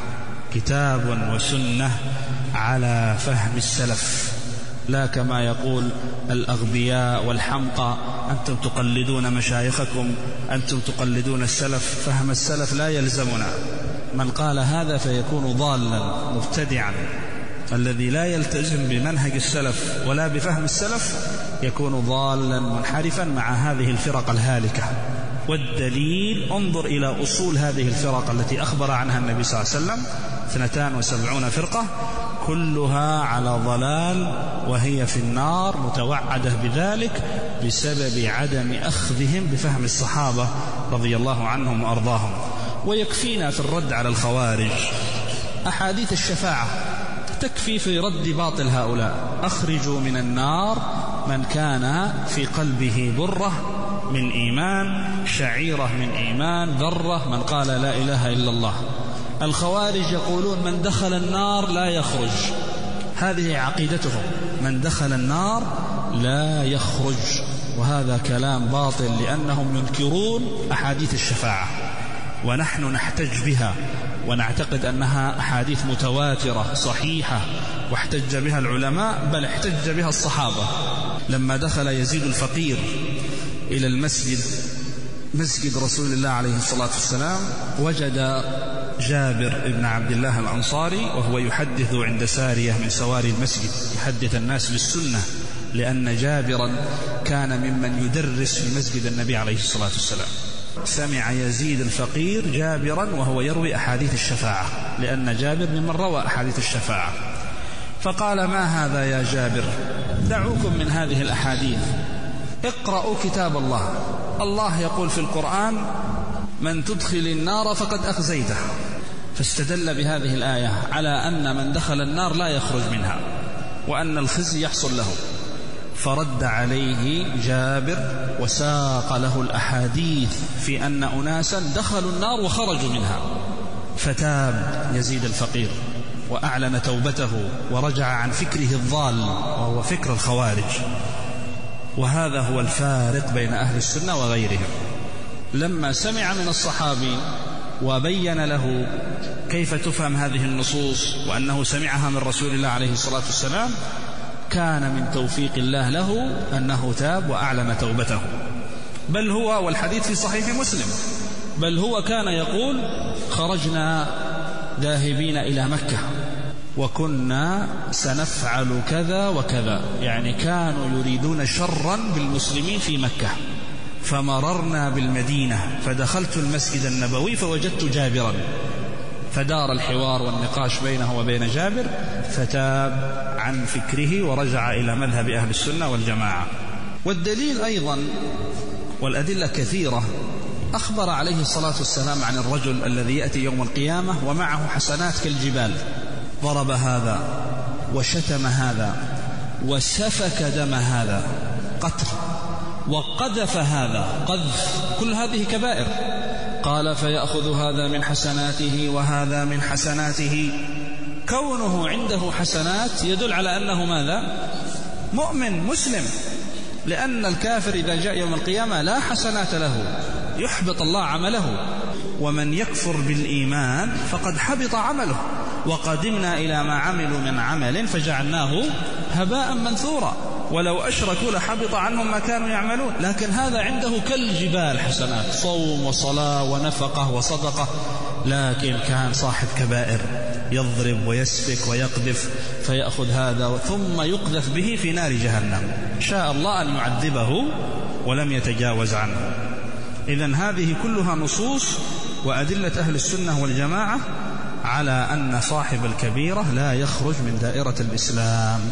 كتاب وسنة على فهم السلف، لا كما يقول الأغبياء والحمقى: أنتم تقلدون مشايخكم، أنتم تقلدون السلف. فهم السلف لا يلزمنا. من قال هذا فيكون ضالا مبتدعا. الذي لا يلتزم بمنهج السلف ولا بفهم السلف يكون ضالا منحرفا مع هذه الفرق الهالكة. والدليل: انظر إلى أصول هذه الفرق التي أخبر عنها النبي صلى الله عليه وسلم: اثنتان وسبعون فرقة كلها على ضلال وهي في النار متوعدة بذلك بسبب عدم أخذهم بفهم الصحابة رضي الله عنهم وأرضاهم. ويكفينا في الرد على الخوارج أحاديث الشفاعة، تكفي في رد باطل هؤلاء: أخرجوا من النار من كان في قلبه برة من إيمان، شعيرة من إيمان، ذرة من قال لا إله إلا الله. الخوارج يقولون: من دخل النار لا يخرج. هذه عقيدتهم: من دخل النار لا يخرج. وهذا كلام باطل، لأنهم ينكرون أحاديث الشفاعة، ونحن نحتج بها ونعتقد أنها أحاديث متواترة صحيحة، واحتج بها العلماء، بل احتج بها الصحابة. لما دخل يزيد الفقير إلى المسجد، مسجد رسول الله عليه الصلاة والسلام، وجد جابر بن عبد الله الأنصاري وهو يحدث عند سارية من سواري المسجد، يحدث الناس بالسنة، لأن جابرا كان ممن يدرس في مسجد النبي عليه الصلاة والسلام. سمع يزيد الفقير جابرا وهو يروي أحاديث الشفاعة، لأن جابر ممن روى أحاديث الشفاعة. فقال: ما هذا يا جابر؟ دعوكم من هذه الأحاديث، اقرأوا كتاب الله. الله يقول في القرآن: من تدخل النار فقد أخزيته. فاستدل بهذه الآية على أن من دخل النار لا يخرج منها، وأن الخزي يحصل له. فرد عليه جابر وساق له الأحاديث في أن أناسا دخلوا النار وخرجوا منها. فتاب يزيد الفقير وأعلن توبته ورجع عن فكره الضال، وهو فكر الخوارج. وهذا هو الفارق بين أهل السنة وغيرهم. لما سمع من الصحابي وبين له كيف تفهم هذه النصوص وأنه سمعها من رسول الله عليه الصلاة والسلام، كان من توفيق الله له أنه تاب وأعلن توبته. بل هو، والحديث في صحيح مسلم، بل هو كان يقول: خرجنا ذاهبين إلى مكة وكنا سنفعل كذا وكذا، يعني كانوا يريدون شرا بالمسلمين في مكة. فمررنا بالمدينة فدخلت المسجد النبوي فوجدت جابرا فدار الحوار والنقاش بينه وبين جابر، فتاب عن فكره ورجع إلى مذهب أهل السنة والجماعة. والدليل أيضا والأدلة كثيرة. أخبر عليه الصلاة والسلام عن الرجل الذي يأتي يوم القيامة ومعه حسنات كالجبال، ضرب هذا وشتم هذا وسفك دم هذا قتل، وقذف هذا قذف، كل هذه كبائر. قال فيأخذ هذا من حسناته وهذا من حسناته. كونه عنده حسنات يدل على أنه ماذا؟ مؤمن مسلم، لأن الكافر إذا جاء يوم القيامة لا حسنات له، يحبط الله عمله. ومن يكفر بالإيمان فقد حبط عمله، وقدمنا إلى ما عملوا من عمل فجعلناه هباء منثورا، ولو أشركوا لحبط عنهم ما كانوا يعملون. لكن هذا عنده كالجبال حسنات، صوم وصلاة ونفقة وصدقة، لكن كان صاحب كبائر، يضرب ويسفك ويقذف، فيأخذ هذا ثم يقذف به في نار جهنم، شاء الله أن يعذبه ولم يتجاوز عنه. إذن هذه كلها نصوص وأدلة أهل السنة والجماعة على أن صاحب الكبيرة لا يخرج من دائرة الإسلام،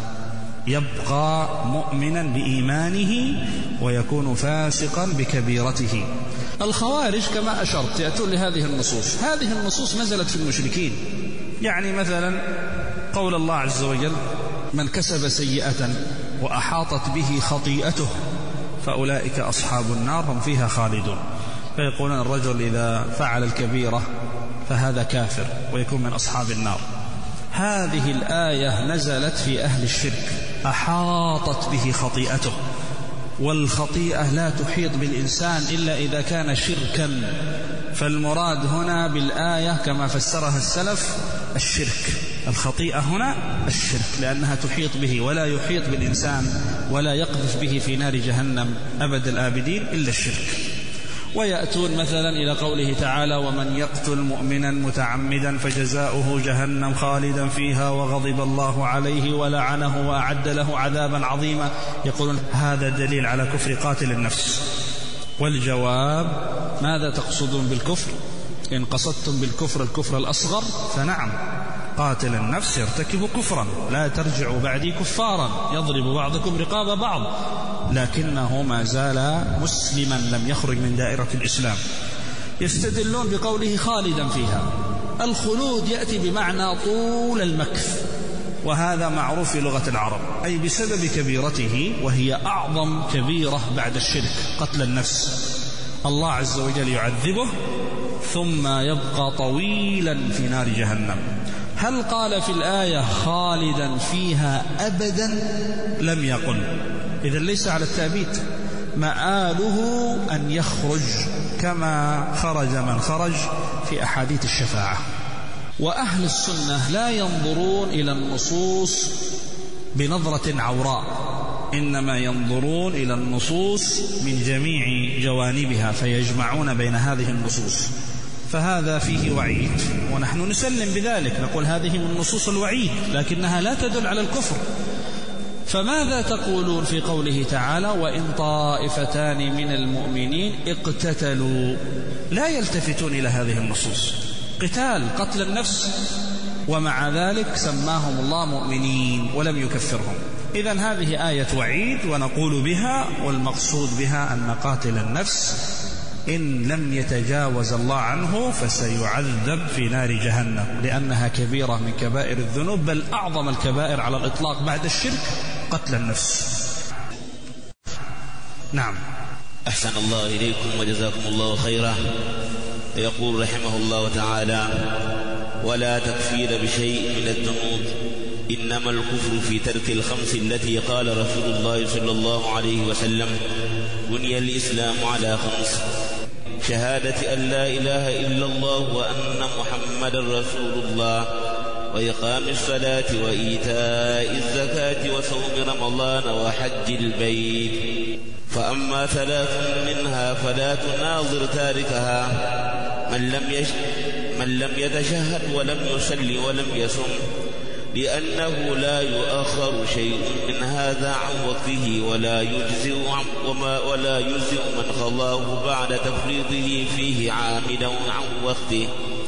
يبقى مؤمنا بإيمانه ويكون فاسقا بكبيرته. الخوارج كما أشرت يأتون لهذه النصوص. هذه النصوص نزلت في المشركين، يعني مثلا قول الله عز وجل من كسب سيئة وأحاطت به خطيئته فأولئك أصحاب النار هم فيها خالدون. فيقولون الرجل إذا فعل الكبيرة فهذا كافر ويكون من أصحاب النار. هذه الآية نزلت في أهل الشرك، أحاطت به خطيئته، والخطيئة لا تحيط بالإنسان إلا إذا كان شركا. فالمراد هنا بالآية كما فسرها السلف الشرك، الخطيئة هنا الشرك، لأنها تحيط به ولا يحيط بالإنسان ولا يقذف به في نار جهنم أبد الآبدين إلا الشرك. ويأتون مثلا إلى قوله تعالى ومن يقتل مؤمنا متعمدا فجزاؤه جهنم خالدا فيها وغضب الله عليه ولعنه وأعد له عذابا عظيما. يقولون هذا دليل على كفر قاتل النفس. والجواب ماذا تقصدون بالكفر؟ إن قصدتم بالكفر الكفر الأصغر فنعم، قاتل النفس يرتكب كفرا، لا ترجعوا بعدي كفارا يضرب بعضكم رقاب بعض، لكنه ما زال مسلما لم يخرج من دائرة الإسلام. يستدلون بقوله خالدا فيها. الخلود يأتي بمعنى طول المكث، وهذا معروف في لغة العرب، أي بسبب كبيرته وهي أعظم كبيرة بعد الشرك قتل النفس. الله عز وجل يعذبه ثم يبقى طويلا في نار جهنم. هل قال في الآية خالدا فيها أبدا؟ لم يقل، إذن ليس على التأبيد، مآله أن يخرج كما خرج من خرج في أحاديث الشفاعة. وأهل السنة لا ينظرون إلى النصوص بنظرة عوراء، إنما ينظرون إلى النصوص من جميع جوانبها فيجمعون بين هذه النصوص. فهذا فيه وعيد ونحن نسلم بذلك، نقول هذه من نصوص الوعيد لكنها لا تدل على الكفر. فماذا تقولون في قوله تعالى وإن طائفتان من المؤمنين اقتتلوا؟ لا يلتفتون إلى هذه النصوص، قتال قتل النفس، ومع ذلك سماهم الله مؤمنين ولم يكفرهم. إذن هذه آية وعيد ونقول بها، والمقصود بها أن قاتل النفس إن لم يتجاوز الله عنه فسيعذب في نار جهنم، لأنها كبيرة من كبائر الذنوب، بل أعظم الكبائر على الإطلاق بعد الشرك قتل النفس. نعم. أحسن الله إليكم وجزاكم الله خيرا. يقول رحمه الله تعالى ولا تكفير بشيء من الذنوب، إنما الكفر في ترك الخمس التي قال رسول الله صلى الله عليه وسلم بني الإسلام على خمس: شهادة أن لا إله إلا الله وأن محمد رسول الله، وإقام الصلاة وإيتاء الزكاة وصوم رمضان وحج البيت. فأما ثلاث منها فلا تناظر تاركها: من لم, يش... من لم يتشهد ولم يصلي ولم يصم، لأنه لا يؤخر شيء من هذا عن وقته ولا يجزئ وما ولا يجزئ من خلاه بعد تفريطه فيه عامدا عن وقته.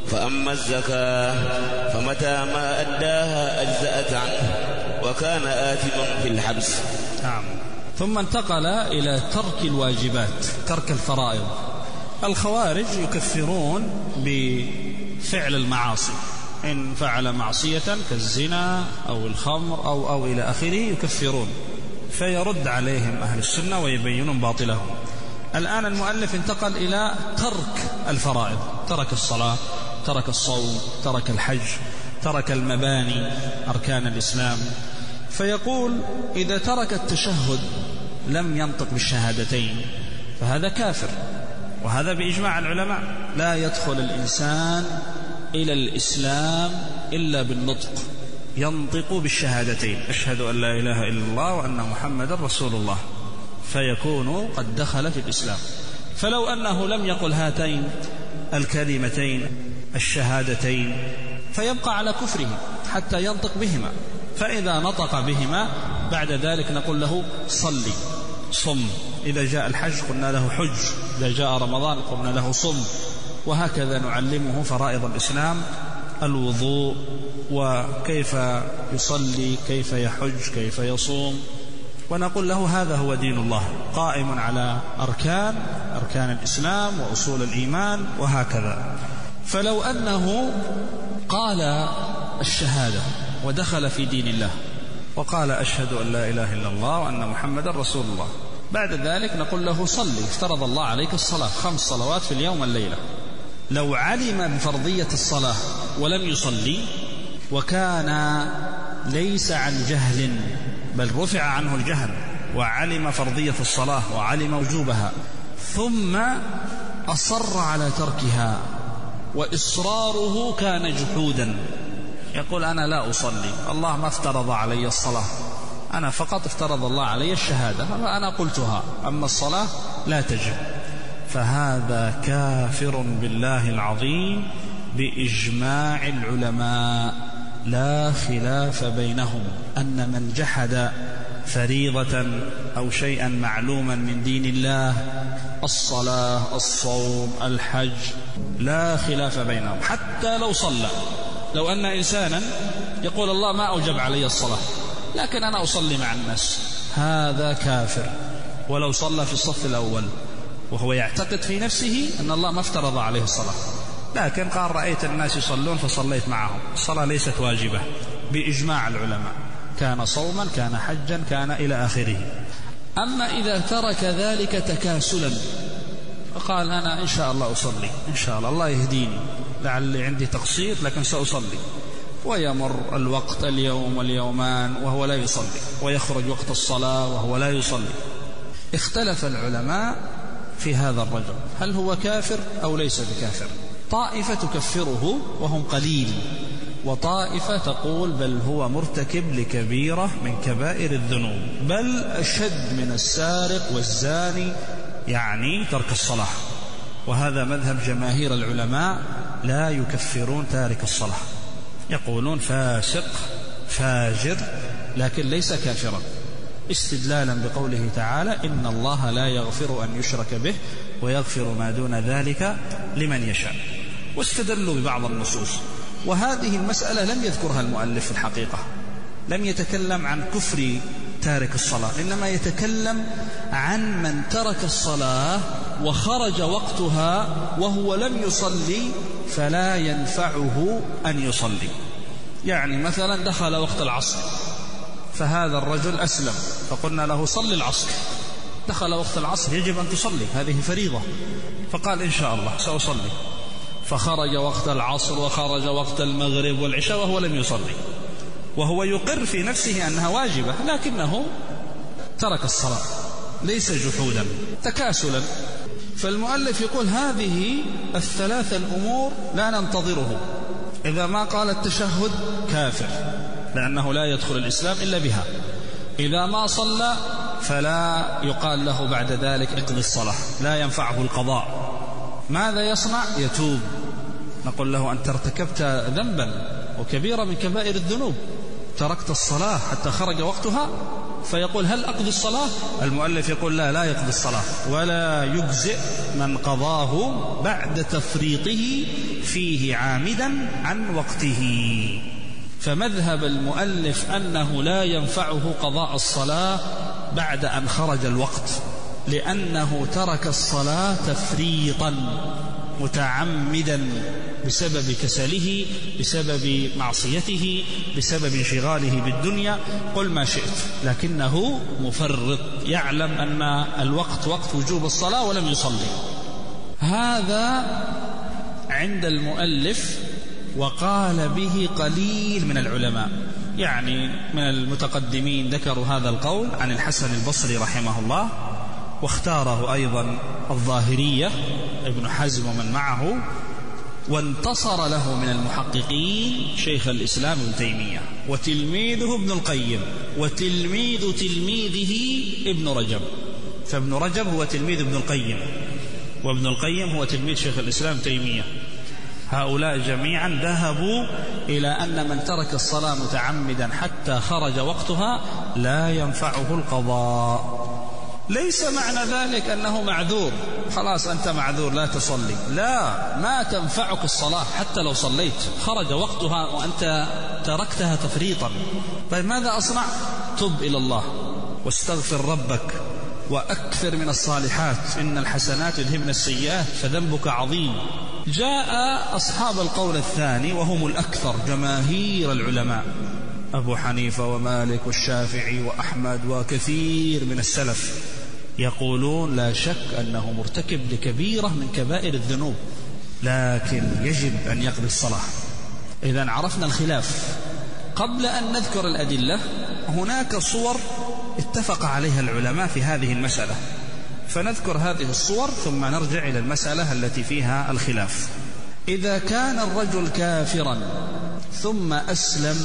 فأما الزكاة فمتى ما أداها أجزأت عنه وكان آثما في الحبس. نعم. ثم انتقل إلى ترك الواجبات، ترك الفرائض. الخوارج يكفرون بفعل المعاصي، إن فعل معصية كالزنا أو الخمر أو أو إلى آخره يكفرون، فيرد عليهم أهل السنة ويبينون باطلهم. الآن المؤلف انتقل إلى ترك الفرائض، ترك الصلاة، ترك الصوم، ترك الحج، ترك المباني أركان الإسلام. فيقول إذا ترك التشهد لم ينطق بالشهادتين فهذا كافر، وهذا بإجماع العلماء. لا يدخل الإنسان إلى الإسلام إلا بالنطق، ينطق بالشهادتين، أشهد أن لا إله إلا الله وأن محمد رسول الله، فيكون قد دخل في الإسلام. فلو أنه لم يقل هاتين الكلمتين الشهادتين فيبقى على كفره حتى ينطق بهما، فإذا نطق بهما بعد ذلك نقول له صلي، صم، إذا جاء الحج قلنا له حج، إذا جاء رمضان قلنا له صم، وهكذا نعلمه فرائض الإسلام، الوضوء وكيف يصلي، كيف يحج، كيف يصوم، ونقول له هذا هو دين الله قائم على أركان أركان الإسلام وأصول الإيمان وهكذا. فلو أنه قال الشهادة ودخل في دين الله وقال أشهد أن لا إله إلا الله وأن محمد رسول الله، بعد ذلك نقول له صلي، افترض الله عليك الصلاة خمس صلوات في اليوم والليلة. لو علم بفرضية الصلاة ولم يصلي وكان ليس عن جهل بل رفع عنه الجهل وعلم فرضية الصلاة وعلم وجوبها ثم أصر على تركها وإصراره كان جحودا، يقول أنا لا أصلي، الله ما افترض علي الصلاة، أنا فقط افترض الله علي الشهادة فأنا قلتها، أما الصلاة لا تجب، فهذا كافر بالله العظيم بإجماع العلماء لا خلاف بينهم أن من جحد فريضة أو شيئا معلوما من دين الله، الصلاة، الصوم، الحج، لا خلاف بينهم. حتى لو صلى، لو أن إنسانا يقول الله ما أوجب علي الصلاة لكن أنا أصلي مع الناس، هذا كافر ولو صلى في الصف الأول وهو يعتقد في نفسه أن الله ما افترض عليه الصلاة، لكن قال رأيت الناس يصلون فصليت معهم، الصلاة ليست واجبة بإجماع العلماء، كان صوما كان حجا كان إلى آخره. أما إذا ترك ذلك تكاسلا فقال أنا إن شاء الله أصلي، إن شاء الله الله يهديني، لعلي عندي تقصير لكن سأصلي، ويمر الوقت اليوم واليومان وهو لا يصلي، ويخرج وقت الصلاة وهو لا يصلي، اختلف العلماء في هذا الرجل هل هو كافر أو ليس بكافر. طائفة تكفره وهم قليل، وطائفة تقول بل هو مرتكب لكبيرة من كبائر الذنوب، بل أشد من السارق والزاني، يعني ترك الصلاة. وهذا مذهب جماهير العلماء، لا يكفرون تارك الصلاة، يقولون فاسق فاجر لكن ليس كافرا، استدلالا بقوله تعالى إن الله لا يغفر أن يشرك به ويغفر ما دون ذلك لمن يشاء، واستدلوا ببعض النصوص. وهذه المسألة لم يذكرها المؤلف في الحقيقة، لم يتكلم عن كفر تارك الصلاة، إنما يتكلم عن من ترك الصلاة وخرج وقتها وهو لم يصلي فلا ينفعه أن يصلي. يعني مثلا دخل وقت العصر فهذا الرجل أسلم فقلنا له صلي العصر، دخل وقت العصر يجب أن تصلي، هذه فريضة، فقال إن شاء الله سأصلي، فخرج وقت العصر وخرج وقت المغرب والعشاء وهو لم يصلي، وهو يقر في نفسه أنها واجبة لكنه ترك الصلاة، ليس جحودا تكاسلا. فالمؤلف يقول هذه الثلاثة الأمور لا ننتظره، إذا ما قال التشهد كافر لأنه لا يدخل الإسلام إلا بها، إذا ما صلى فلا يقال له بعد ذلك اقضي الصلاة، لا ينفعه القضاء. ماذا يصنع؟ يتوب، نقول له أنت ارتكبت ذنبا وكبيرة من كبائر الذنوب، تركت الصلاة حتى خرج وقتها فيقول هل أقضي الصلاة؟ المؤلف يقول لا لا يقضي الصلاة، ولا يجزئ من قضاه بعد تفريطه فيه عامدا عن وقته. فمذهب المؤلف أنه لا ينفعه قضاء الصلاة بعد أن خرج الوقت، لأنه ترك الصلاة تفريطا متعمدا بسبب كسله، بسبب معصيته، بسبب انشغاله بالدنيا، قل ما شئت، لكنه مفرط يعلم أن الوقت وقت وجوب الصلاة ولم يصلي. هذا عند المؤلف، وقال به قليل من العلماء، يعني من المتقدمين ذكروا هذا القول عن الحسن البصري رحمه الله، واختاره أيضا الظاهرية ابن حزم ومن معه، وانتصر له من المحققين شيخ الإسلام ابن تيمية وتلميذه ابن القيم وتلميذ تلميذه ابن رجب. فابن رجب هو تلميذ ابن القيم، وابن القيم هو تلميذ شيخ الإسلام ابن تيمية. هؤلاء جميعا ذهبوا إلى أن من ترك الصلاة متعمدا حتى خرج وقتها لا ينفعه القضاء. ليس معنى ذلك أنه معذور، خلاص أنت معذور لا تصلي، لا، ما تنفعك الصلاة حتى لو صليت، خرج وقتها وأنت تركتها تفريطا. طيب ماذا أصنع؟ تب إلى الله واستغفر ربك وأكثر من الصالحات، إن الحسنات يذهبن السيئات فذنبك عظيم. جاء أصحاب القول الثاني وهم الأكثر جماهير العلماء، أبو حنيفة ومالك والشافعي وأحمد وكثير من السلف، يقولون لا شك أنه مرتكب لكبيرة من كبائر الذنوب، لكن يجب أن يقضي الصلاة. إذن عرفنا الخلاف. قبل أن نذكر الأدلة، هناك صور اتفق عليها العلماء في هذه المسألة، فنذكر هذه الصور ثم نرجع إلى المسألة التي فيها الخلاف. إذا كان الرجل كافرا ثم أسلم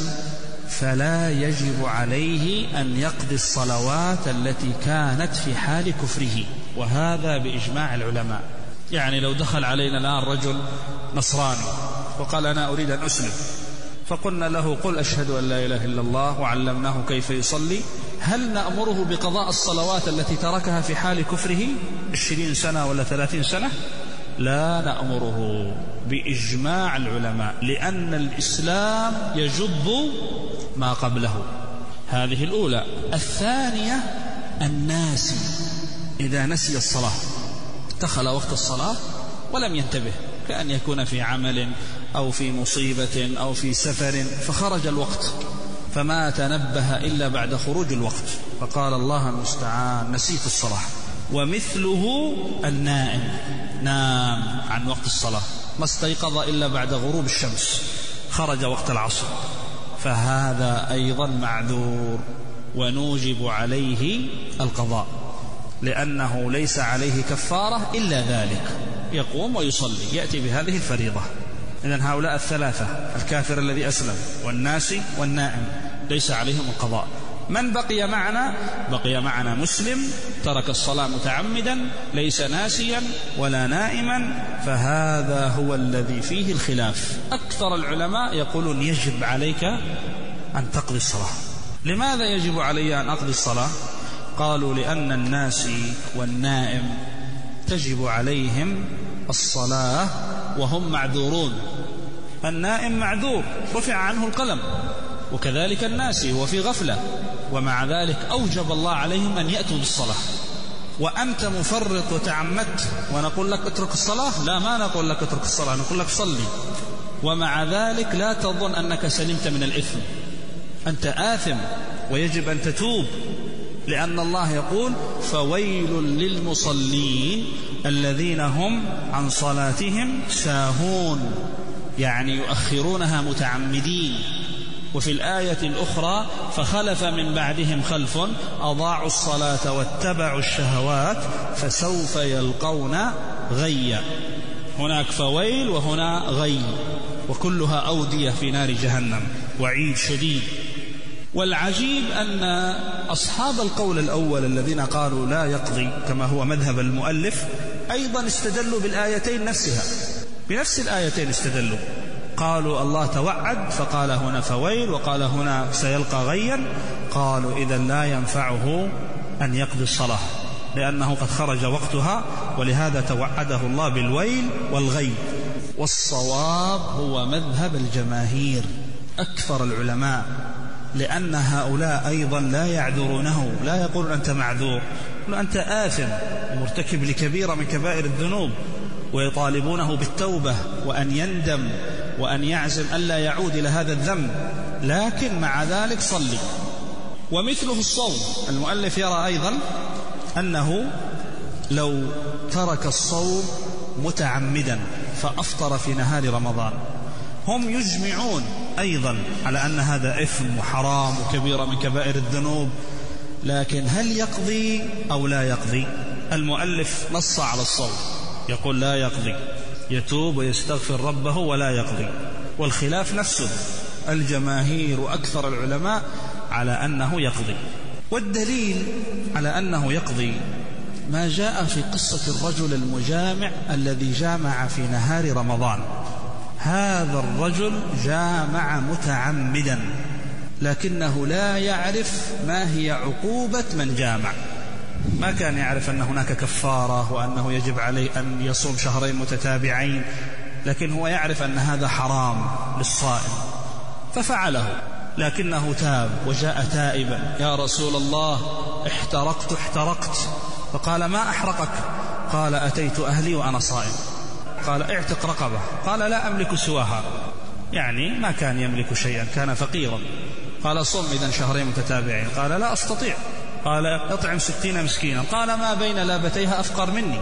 فلا يجب عليه أن يقضي الصلوات التي كانت في حال كفره، وهذا بإجماع العلماء. يعني لو دخل علينا الآن رجل نصراني وقال أنا أريد أن أسلم، فقلنا له قل أشهد أن لا إله إلا الله وعلمناه كيف يصلي، هل نأمره بقضاء الصلوات التي تركها في حال كفره عشرين سنة ولا ثلاثين سنة؟ لا نأمره بإجماع العلماء، لأن الإسلام يجب ما قبله. هذه الأولى. الثانية الناسي، إذا نسي الصلاة، دخل وقت الصلاة ولم ينتبه، كأن يكون في عمل أو في مصيبة أو في سفر فخرج الوقت، فما تنبه إلا بعد خروج الوقت، فقال الله المستعان نسيت الصلاة. ومثله النائم، نام عن وقت الصلاة، ما استيقظ إلا بعد غروب الشمس، خرج وقت العصر، فهذا أيضا معذور ونوجب عليه القضاء، لأنه ليس عليه كفارة إلا ذلك، يقوم ويصلي، يأتي بهذه الفريضة. إذن هؤلاء الثلاثة، الكافر الذي أسلم والناسي والنائم، ليس عليهم القضاء. من بقي معنا؟ بقي معنا مسلم ترك الصلاة متعمدا، ليس ناسيا ولا نائما، فهذا هو الذي فيه الخلاف. أكثر العلماء يقولون يجب عليك أن تقضي الصلاة. لماذا يجب علي أن أقضي الصلاة؟ قالوا لأن الناسي والنائم تجب عليهم الصلاة وهم معذورون. النائم معذور، رفع عنه القلم، وكذلك الناسي هو في غفلة، ومع ذلك أوجب الله عليهم أن يأتوا بالصلاة. وأنت مفرط وتعمدت ونقول لك اترك الصلاة؟ لا، ما نقول لك اترك الصلاة، نقول لك صلي، ومع ذلك لا تظن أنك سلمت من الإثم، أنت آثم ويجب أن تتوب، لأن الله يقول فويل للمصلين الذين هم عن صلاتهم ساهون، يعني يؤخرونها متعمدين. وفي الآية الأخرى فخلف من بعدهم خلف أضاعوا الصلاة واتبعوا الشهوات فسوف يلقون غيا. هناك فويل وهنا غي، وكلها أودية في نار جهنم، وعيد شديد. والعجيب أن أصحاب القول الأول الذين قالوا لا يقضي كما هو مذهب المؤلف أيضا استدلوا بالآيتين نفسها، بنفس الآيتين استدلوا، قالوا الله توعد فقال هنا فويل، وقال هنا سيلقى غيا، قالوا إذا لا ينفعه أن يقضي الصلاة لأنه قد خرج وقتها، ولهذا توعده الله بالويل والغي. والصواب هو مذهب الجماهير أكثر العلماء، لأن هؤلاء أيضا لا يعذرونه، لا يقول أنت معذور، يقول أنت آثم ومرتكب لكبيرة من كبائر الذنوب، ويطالبونه بالتوبة وأن يندم وأن يعزم ألا يعود إلى هذا الذنب، لكن مع ذلك صلي. ومثله الصوم، المؤلف يرى أيضا أنه لو ترك الصوم متعمدا فأفطر في نهار رمضان، هم يجمعون أيضا على أن هذا إثم وحرام وكبيرة من كبائر الذنوب، لكن هل يقضي أو لا يقضي؟ المؤلف نص على الصوم، يقول لا يقضي، يتوب ويستغفر ربه ولا يقضي. والخلاف نفسه، الجماهير وأكثر العلماء على أنه يقضي. والدليل على أنه يقضي ما جاء في قصة الرجل المجامع الذي جامع في نهار رمضان. هذا الرجل جامع متعمدا، لكنه لا يعرف ما هي عقوبة من جامع، ما كان يعرف أن هناك كفارة وأنه يجب عليه أن يصوم شهرين متتابعين، لكن هو يعرف أن هذا حرام للصائم ففعله، لكنه تاب وجاء تائبا: يا رسول الله احترقت احترقت. فقال: ما أحرقك؟ قال: أتيت أهلي وأنا صائم. قال: اعتق رقبة. قال: لا أملك سواها، يعني ما كان يملك شيئا، كان فقيرا. قال: صم إذن شهرين متتابعين. قال: لا أستطيع. قال: اطعم ستين مسكينا. قال: ما بين لابتيها أفقر مني.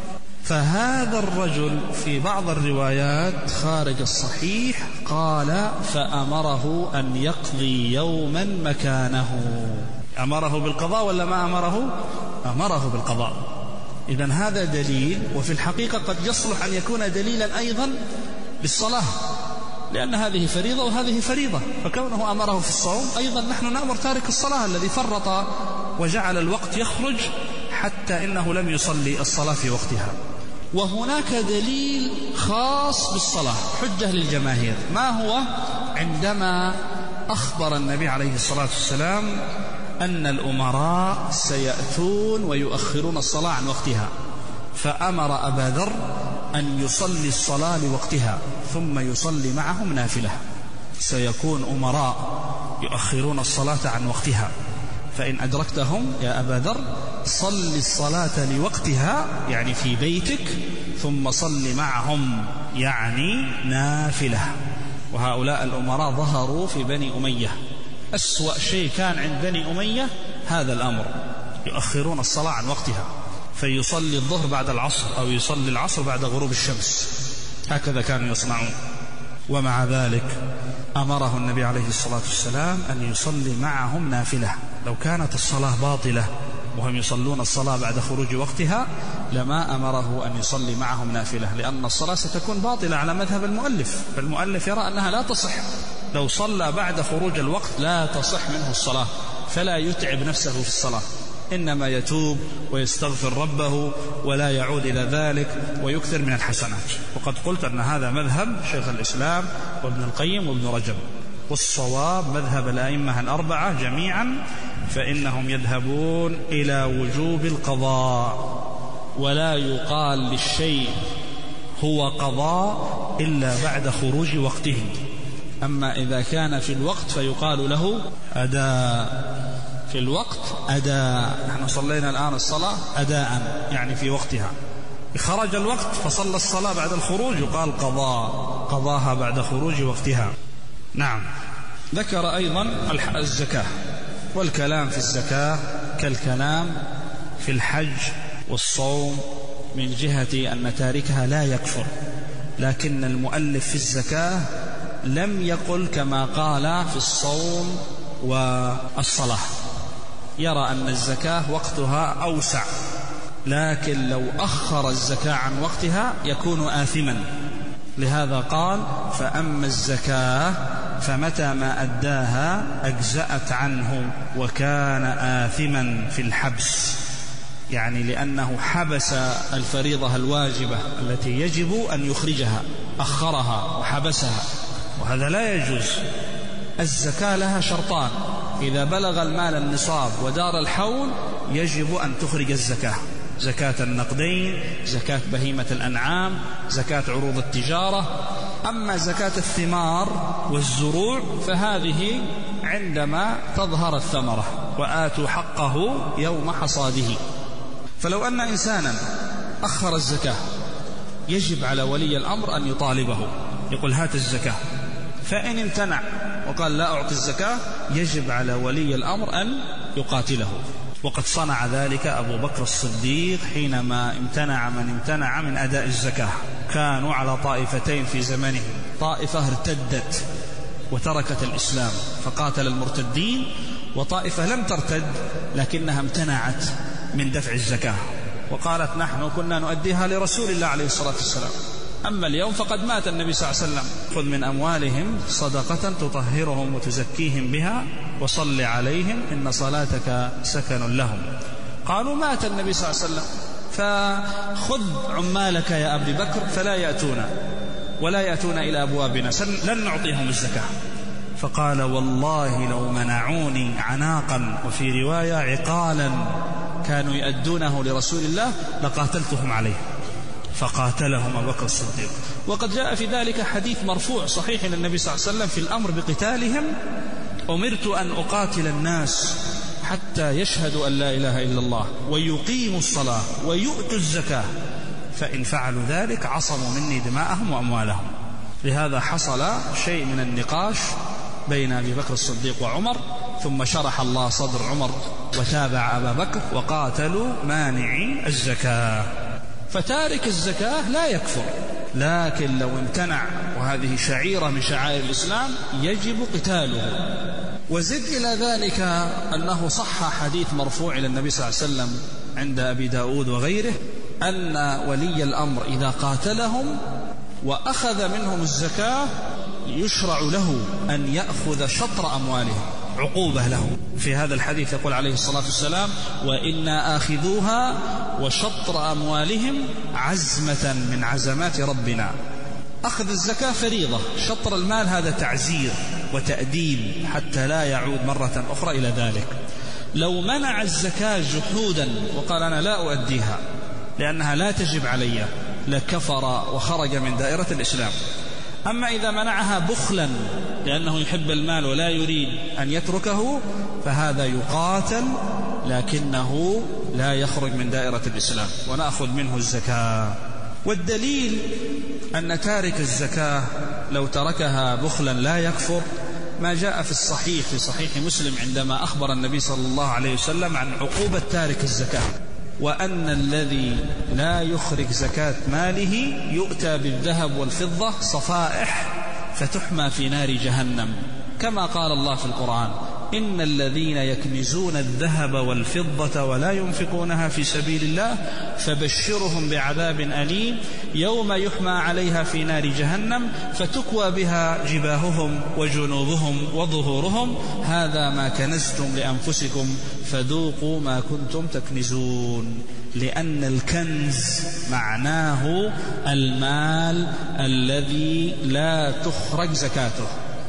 فهذا الرجل في بعض الروايات خارج الصحيح قال: فأمره أن يقضي يوما مكانه. أمره بالقضاء ولا ما أمره؟ أمره بالقضاء. إذن هذا دليل، وفي الحقيقة قد يصلح أن يكون دليلا أيضا بالصلاة، لأن هذه فريضة وهذه فريضة، فكونه أمره في الصوم أيضا نحن نأمر تارك الصلاة الذي فرط وجعل الوقت يخرج حتى إنه لم يصلي الصلاة في وقتها. وهناك دليل خاص بالصلاة، حجة للجماهير. ما هو؟ عندما أخبر النبي عليه الصلاة والسلام أن الأمراء سيأتون ويؤخرون الصلاة عن وقتها، فأمر أبا ذر أن يصلي الصلاة لوقتها ثم يصلي معهم نافلة. سيكون أمراء يؤخرون الصلاة عن وقتها، فإن أدركتهم يا أبا ذر صل الصلاة لوقتها، يعني في بيتك، ثم صل معهم، يعني نافلة. وهؤلاء الأمراء ظهروا في بني أمية، أسوأ شيء كان عند بني أمية هذا الأمر، يؤخرون الصلاة عن وقتها، فيصلي الظهر بعد العصر أو يصلي العصر بعد غروب الشمس، هكذا كانوا يصنعون. ومع ذلك أمره النبي عليه الصلاة والسلام أن يصلي معهم نافلة. لو كانت الصلاة باطلة وهم يصلون الصلاة بعد خروج وقتها لما أمره أن يصلي معهم نافلة، لأن الصلاة ستكون باطلة على مذهب المؤلف، فالمؤلف يرى أنها لا تصح. لو صلى بعد خروج الوقت لا تصح منه الصلاة، فلا يتعب نفسه في الصلاة، إنما يتوب ويستغفر ربه ولا يعود إلى ذلك ويكثر من الحسنات. وقد قلت أن هذا مذهب شيخ الإسلام وابن القيم وابن رجب، والصواب مذهب الأئمة الأربعة جميعا، فإنهم يذهبون إلى وجوب القضاء، ولا يقال للشيء هو قضاء إلا بعد خروج وقته. أما إذا كان في الوقت فيقال له أداء، في الوقت أداء. نحن صلينا الآن الصلاة أداء، يعني في وقتها. خرج الوقت فصلى الصلاة بعد الخروج يقال قضاء، قضاها بعد خروج وقتها. نعم. ذكر أيضا الزكاة، والكلام في الزكاة كالكلام في الحج والصوم، من جهة أن تاركها لا يكفر، لكن المؤلف في الزكاة لم يقل كما قال في الصوم والصلاة، يرى أن الزكاة وقتها أوسع، لكن لو أخر الزكاة عن وقتها يكون آثما. لهذا قال: فأما الزكاة فمتى ما أداها أجزأت عنه وكان آثما في الحبس، يعني لأنه حبس الفريضة الواجبة التي يجب أن يخرجها، أخرها وحبسها، وهذا لا يجوز. الزكاة لها شرطان: إذا بلغ المال النصاب ودار الحول يجب أن تخرج الزكاة، زكاة النقدين، زكاة بهيمة الأنعام، زكاة عروض التجارة. أما زكاة الثمار والزروع فهذه عندما تظهر الثمرة، وآتوا حقه يوم حصاده. فلو أن إنسانا أخر الزكاة يجب على ولي الأمر أن يطالبه، يقول هات الزكاة. فإن امتنع وقال لا أعطي الزكاة يجب على ولي الأمر أن يقاتله. وقد صنع ذلك أبو بكر الصديق حينما امتنع من امتنع من أداء الزكاة. كانوا على طائفتين في زمنه: طائفة ارتدت وتركت الإسلام فقاتل المرتدين، وطائفة لم ترتد لكنها امتنعت من دفع الزكاة وقالت نحن كنا نؤديها لرسول الله عليه الصلاة والسلام، أما اليوم فقد مات النبي صلى الله عليه وسلم، خذ من أموالهم صدقة تطهرهم وتزكيهم بها وصل عليهم إن صلاتك سكن لهم. قالوا مات النبي صلى الله عليه وسلم، فخذ عمالك يا أبي بكر فلا يأتون ولا يأتون إلى أبوابنا، لن نعطيهم الزكاة. فقال والله لو منعوني عناقا وفي رواية عقالا كانوا يؤدونه لرسول الله لقاتلتهم عليه. فقاتلهم أبو بكر الصديق. وقد جاء في ذلك حديث مرفوع صحيح إلى النبي صلى الله عليه وسلم في الأمر بقتالهم: أمرت أن أقاتل الناس حتى يشهدوا أن لا إله إلا الله ويقيموا الصلاة ويؤتوا الزكاة، فإن فعلوا ذلك عصموا مني دماءهم وأموالهم. لهذا حصل شيء من النقاش بين أبي بكر الصديق وعمر، ثم شرح الله صدر عمر وتابع أبا بكر وقاتلوا مانعي الزكاة. فتارك الزكاة لا يكفر، لكن لو امتنع وهذه شعيرة من شعائر الإسلام يجب قتاله. وزد إلى ذلك أنه صح حديث مرفوع إلى النبي صلى الله عليه وسلم عند أبي داود وغيره أن ولي الأمر إذا قاتلهم وأخذ منهم الزكاة يشرع له أن يأخذ شطر أموالهم عقوبة له. في هذا الحديث يقول عليه الصلاة والسلام: وإنا آخذوها وشطر أموالهم عزمة من عزمات ربنا. أخذ الزكاة فريضة، شطر المال هذا تعزير وتأديب حتى لا يعود مرة أخرى إلى ذلك. لو منع الزكاة جحودا وقال أنا لا أؤديها لأنها لا تجب علي لكفر وخرج من دائرة الإسلام. أما إذا منعها بخلا لأنه يحب المال ولا يريد أن يتركه فهذا يقاتل لكنه لا يخرج من دائرة الإسلام ونأخذ منه الزكاة. والدليل أن تارك الزكاة لو تركها بخلا لا يكفر ما جاء في الصحيح في صحيح مسلم عندما أخبر النبي صلى الله عليه وسلم عن عقوبة تارك الزكاة، وأن الذي لا يخرج زكاة ماله يؤتى بالذهب والفضة صفائح فتحمى في نار جهنم، كما قال الله في القرآن: إن الذين يكنزون الذهب والفضة ولا ينفقونها في سبيل الله فبشرهم بعذاب أليم يوم يحمى عليها في نار جهنم فتكوى بها جباههم وجنوبهم وظهورهم هذا ما كنزتم لأنفسكم فذوقوا ما كنتم تكنزون. لأن الكنز معناه المال الذي لا تخرج زكاته.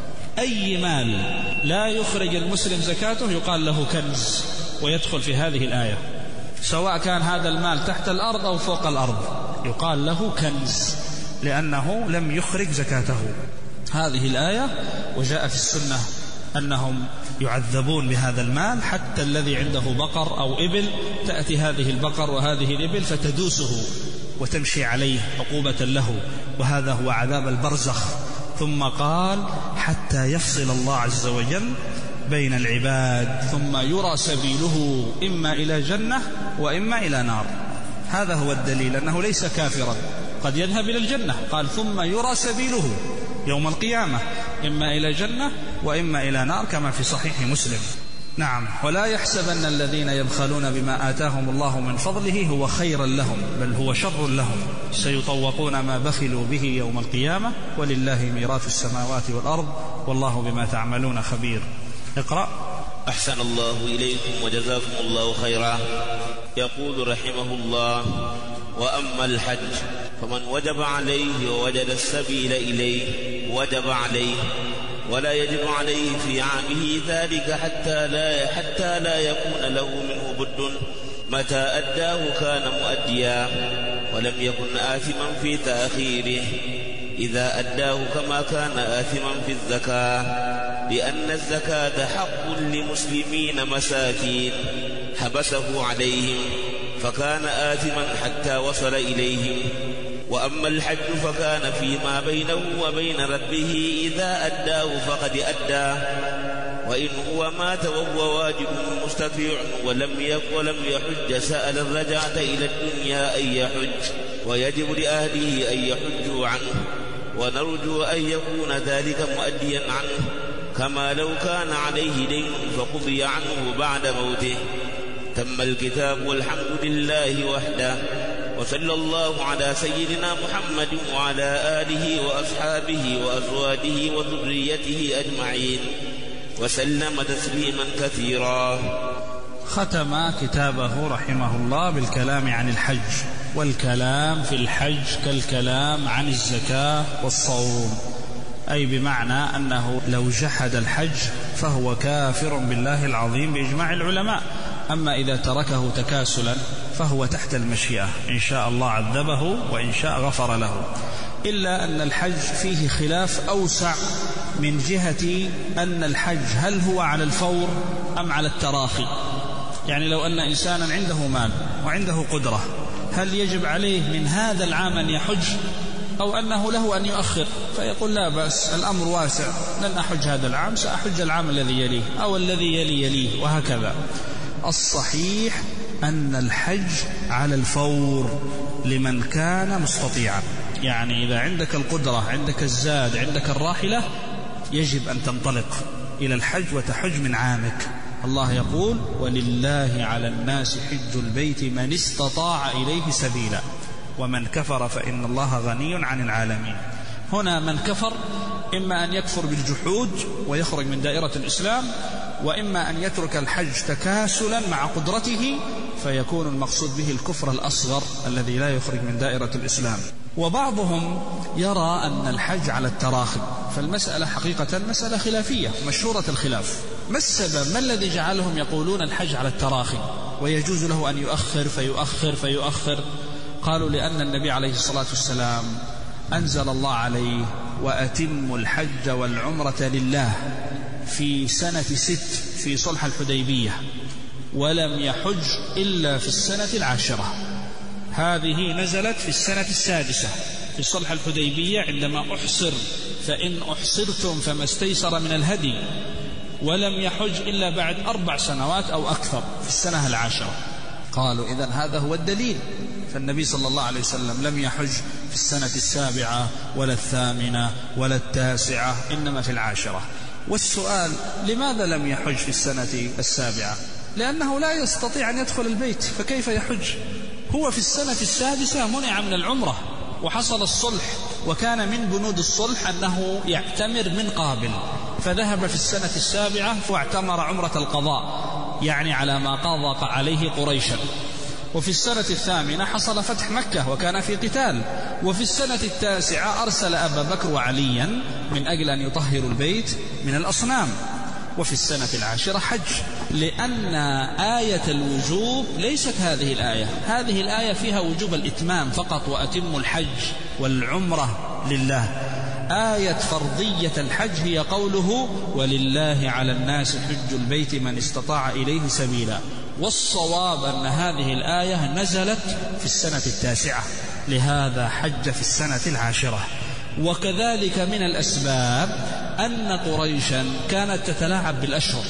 أي مال لا يخرج المسلم زكاته يقال له كنز، ويدخل في هذه الآية، سواء كان هذا المال تحت الأرض أو فوق الأرض يقال له كنز لأنه لم يخرج زكاته. هذه الآية وجاء في السنة أنهم يعذبون بهذا المال، حتى الذي عنده بقر أو إبل تأتي هذه البقر وهذه الإبل فتدوسه وتمشي عليه عقوبة له، وهذا هو عذاب البرزخ. ثم قال: حتى يفصل الله عز وجل بين العباد ثم يرى سبيله إما إلى جنة وإما إلى نار. هذا هو الدليل أنه ليس كافرا، قد يذهب إلى الجنة، قال ثم يرى سبيله يوم القيامة إما إلى جنة وإما إلى نار كما في صحيح مسلم. نعم. ولا يحسبن الذين يبخلون بما آتاهم الله من فضله هو خيرا لهم بل هو شر لهم، سيطوقون ما بخلوا به يوم القيامة ولله ميراث السماوات والأرض والله بما تعملون خبير. اقرأ. أحسن الله إليكم وجزاكم الله خيرا. يقول رحمه الله: وأما الحج فمن وجب عليه ووجد السبيل إليه وجب عليه، ولا يجب عليه في عامه ذلك حتى لا, حتى لا يكون له منه بد. متى أداه كان مؤديا ولم يكن آثما في تأخيره إذا أداه كما كان آثما في الزكاة، لأن الزكاة حق لمسلمين مساكين حبسه عليهم فكان آثما حتى وصل إليهم. وأما الحج فكان فيما بينه وبين ربه، إذا أداه فقد أداه، وإن هو مات وهو واجب مستطيع ولم ولم يحج سأل الرجعة إلى الدنيا أن يحج، ويجب لأهله أن يحجوا عنه، ونرجو أن يكون ذلك مؤديا عنه، كما لو كان عليه دين فقضي عنه بعد موته. تم الكتاب والحمد لله وحده، وصلى الله على سيدنا محمد وعلى آله وأصحابه وأزواجه وذريته أجمعين وسلم تسليما كثيرا. ختم كتابه رحمه الله بالكلام عن الحج، والكلام في الحج كالكلام عن الزكاة والصوم، أي بمعنى أنه لو جحد الحج فهو كافر بالله العظيم بإجماع العلماء. أما إذا تركه تكاسلا فهو تحت المشيئة، إن شاء الله عذبه وإن شاء غفر له. إلا أن الحج فيه خلاف أوسع من جهة أن الحج هل هو على الفور أم على التراخي. يعني لو أن إنسانا عنده مال وعنده قدرة، هل يجب عليه من هذا العام أن يحج أو أنه له أن يؤخر؟ فيقول لا بأس، الأمر واسع، لن أحج هذا العام، سأحج العام الذي يليه أو الذي يلي يليه وهكذا. الصحيح أن الحج على الفور لمن كان مستطيعا. يعني إذا عندك القدرة، عندك الزاد، عندك الراحلة، يجب أن تنطلق إلى الحج وتحج من عامك. الله يقول: ولله على الناس حج البيت من استطاع إليه سبيلا ومن كفر فإن الله غني عن العالمين. هنا من كفر إما أن يكفر بالجحود ويخرج من دائرة الإسلام، وإما أن يترك الحج تكاسلا مع قدرته، فيكون المقصود به الكفر الأصغر الذي لا يخرج من دائرة الإسلام. وبعضهم يرى أن الحج على التراخي، فالمسألة حقيقة مسألة خلافية مشهورة الخلاف. ما السبب؟ ما الذي جعلهم يقولون الحج على التراخي ويجوز له أن يؤخر فيؤخر فيؤخر؟ قالوا: لأن النبي عليه الصلاة والسلام أنزل الله عليه: وأتموا الحج والعمرة لله في سنة ست في صلح الحديبية، ولم يحج إلا في السنة العاشرة. هذه نزلت في السنة السادسة في صلح الحديبية عندما أحصر: فإن أحصرتم فما استيسر من الهدي، ولم يحج إلا بعد أربع سنوات أو أكثر في السنة العاشرة. قالوا: إذن هذا هو الدليل، فالنبي صلى الله عليه وسلم لم يحج في السنة السابعة ولا الثامنة ولا التاسعة، إنما في العاشرة. والسؤال: لماذا لم يحج في السنة السابعة؟ لأنه لا يستطيع أن يدخل البيت، فكيف يحج؟ هو في السنة السادسة منع من العمرة وحصل الصلح، وكان من بنود الصلح أنه يعتمر من قابل، فذهب في السنة السابعة واعتمر عمرة القضاء، يعني على ما قضى عليه قريشا. وفي السنة الثامنة حصل فتح مكة وكان في قتال. وفي السنة التاسعة أرسل أبا بكر وعليا من أجل أن يطهروا البيت من الأصنام. وفي السنة العاشرة حج، لأن آية الوجوب ليست هذه الآية. هذه الآية فيها وجوب الإتمام فقط: وأتموا الحج والعمرة لله. آية فرضية الحج هي قوله: ولله على الناس حج البيت من استطاع إليه سبيلا. والصواب أن هذه الآية نزلت في السنة التاسعة، لهذا حج في السنة العاشرة. وكذلك من الأسباب أن قريشا كانت تتلاعب بالأشهر،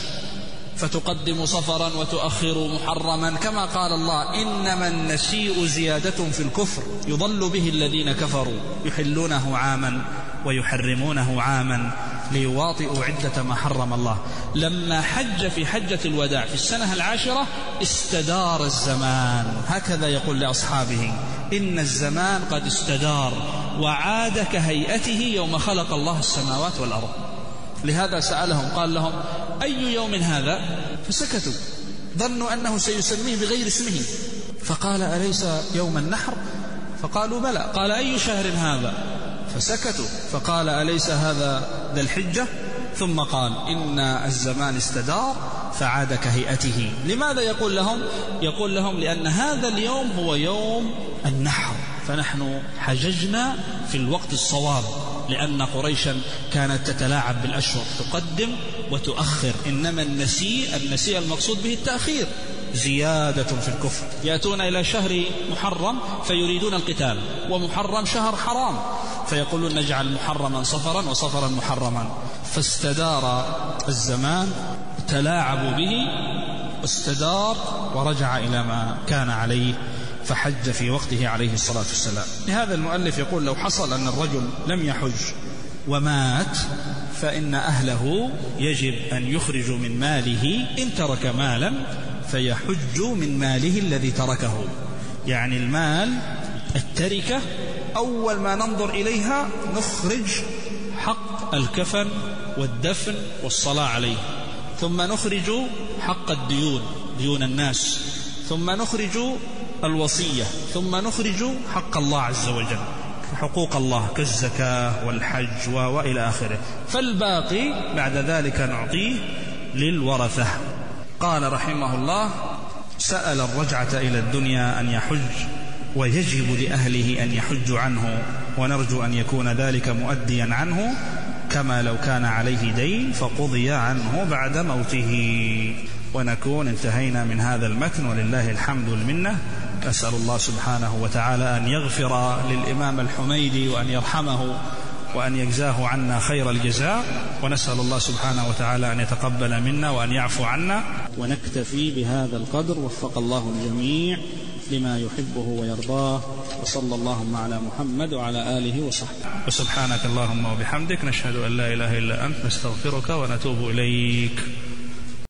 فتقدم صفرا وتؤخر محرما، كما قال الله: إنما النسيء زيادة في الكفر يضل به الذين كفروا يحلونه عاما ويحرمونه عاما ليواطئوا عدة ما حرم الله. لما حج في حجة الوداع في السنة العاشرة استدار الزمان، هكذا يقول لأصحابه: إن الزمان قد استدار وعاد كهيئته يوم خلق الله السماوات والأرض. لهذا سألهم قال لهم: أي يوم هذا؟ فسكتوا، ظنوا أنه سيسميه بغير اسمه، فقال: أليس يوم النحر؟ فقالوا بلى. قال أي شهر هذا؟ فسكتوا. فقال أليس هذا ذا الحجة؟ ثم قال إن الزمان استدار فعاد كهيئته. لماذا يقول لهم؟ يقول لهم لأن هذا اليوم هو يوم النحر، فنحن حججنا في الوقت الصواب، لأن قريشا كانت تتلاعب بالأشهر، تقدم وتؤخر. إنما النسيء النسيء المقصود به التأخير، زيادة في الكفر. يأتون إلى شهر محرم فيريدون القتال، ومحرم شهر حرام، فيقولون نجعل محرما صفرا وصفرا محرما. فاستدار الزمان، تلاعبوا به، استدار ورجع إلى ما كان عليه، فحج في وقته عليه الصلاة والسلام. لهذا المؤلف يقول لو حصل أن الرجل لم يحج ومات فإن أهله يجب أن يخرجوا من ماله، إن ترك مالا فيحج من ماله الذي تركه. يعني المال التركة أول ما ننظر إليها نخرج حق الكفن والدفن والصلاة عليه، ثم نخرج حق الديون، ديون الناس، ثم نخرج الوصية، ثم نخرج حق الله عز وجل، حقوق الله كالزكاة والحج وإلى آخره. فالباقي بعد ذلك نعطيه للورثة. قال رحمه الله: سأل الرجعة إلى الدنيا أن يحج، ويجب لأهله أن يحجوا عنه، ونرجو أن يكون ذلك مؤديا عنه، كما لو كان عليه دين فقضي عنه بعد موته. ونكون انتهينا من هذا المتن، ولله الحمد والمنة. أسأل الله سبحانه وتعالى أن يغفر للإمام الحميدي وأن يرحمه وأن يجزاه عنا خير الجزاء، ونسأل الله سبحانه وتعالى أن يتقبل منا وأن يعفو عنا. ونكتفي بهذا القدر، وفق الله الجميع لما يحبه ويرضاه، وصلى اللهم على محمد وعلى آله وصحبه. وسبحانك اللهم وبحمدك، نشهد أن لا إله إلا أنت، نستغفرك ونتوب إليك.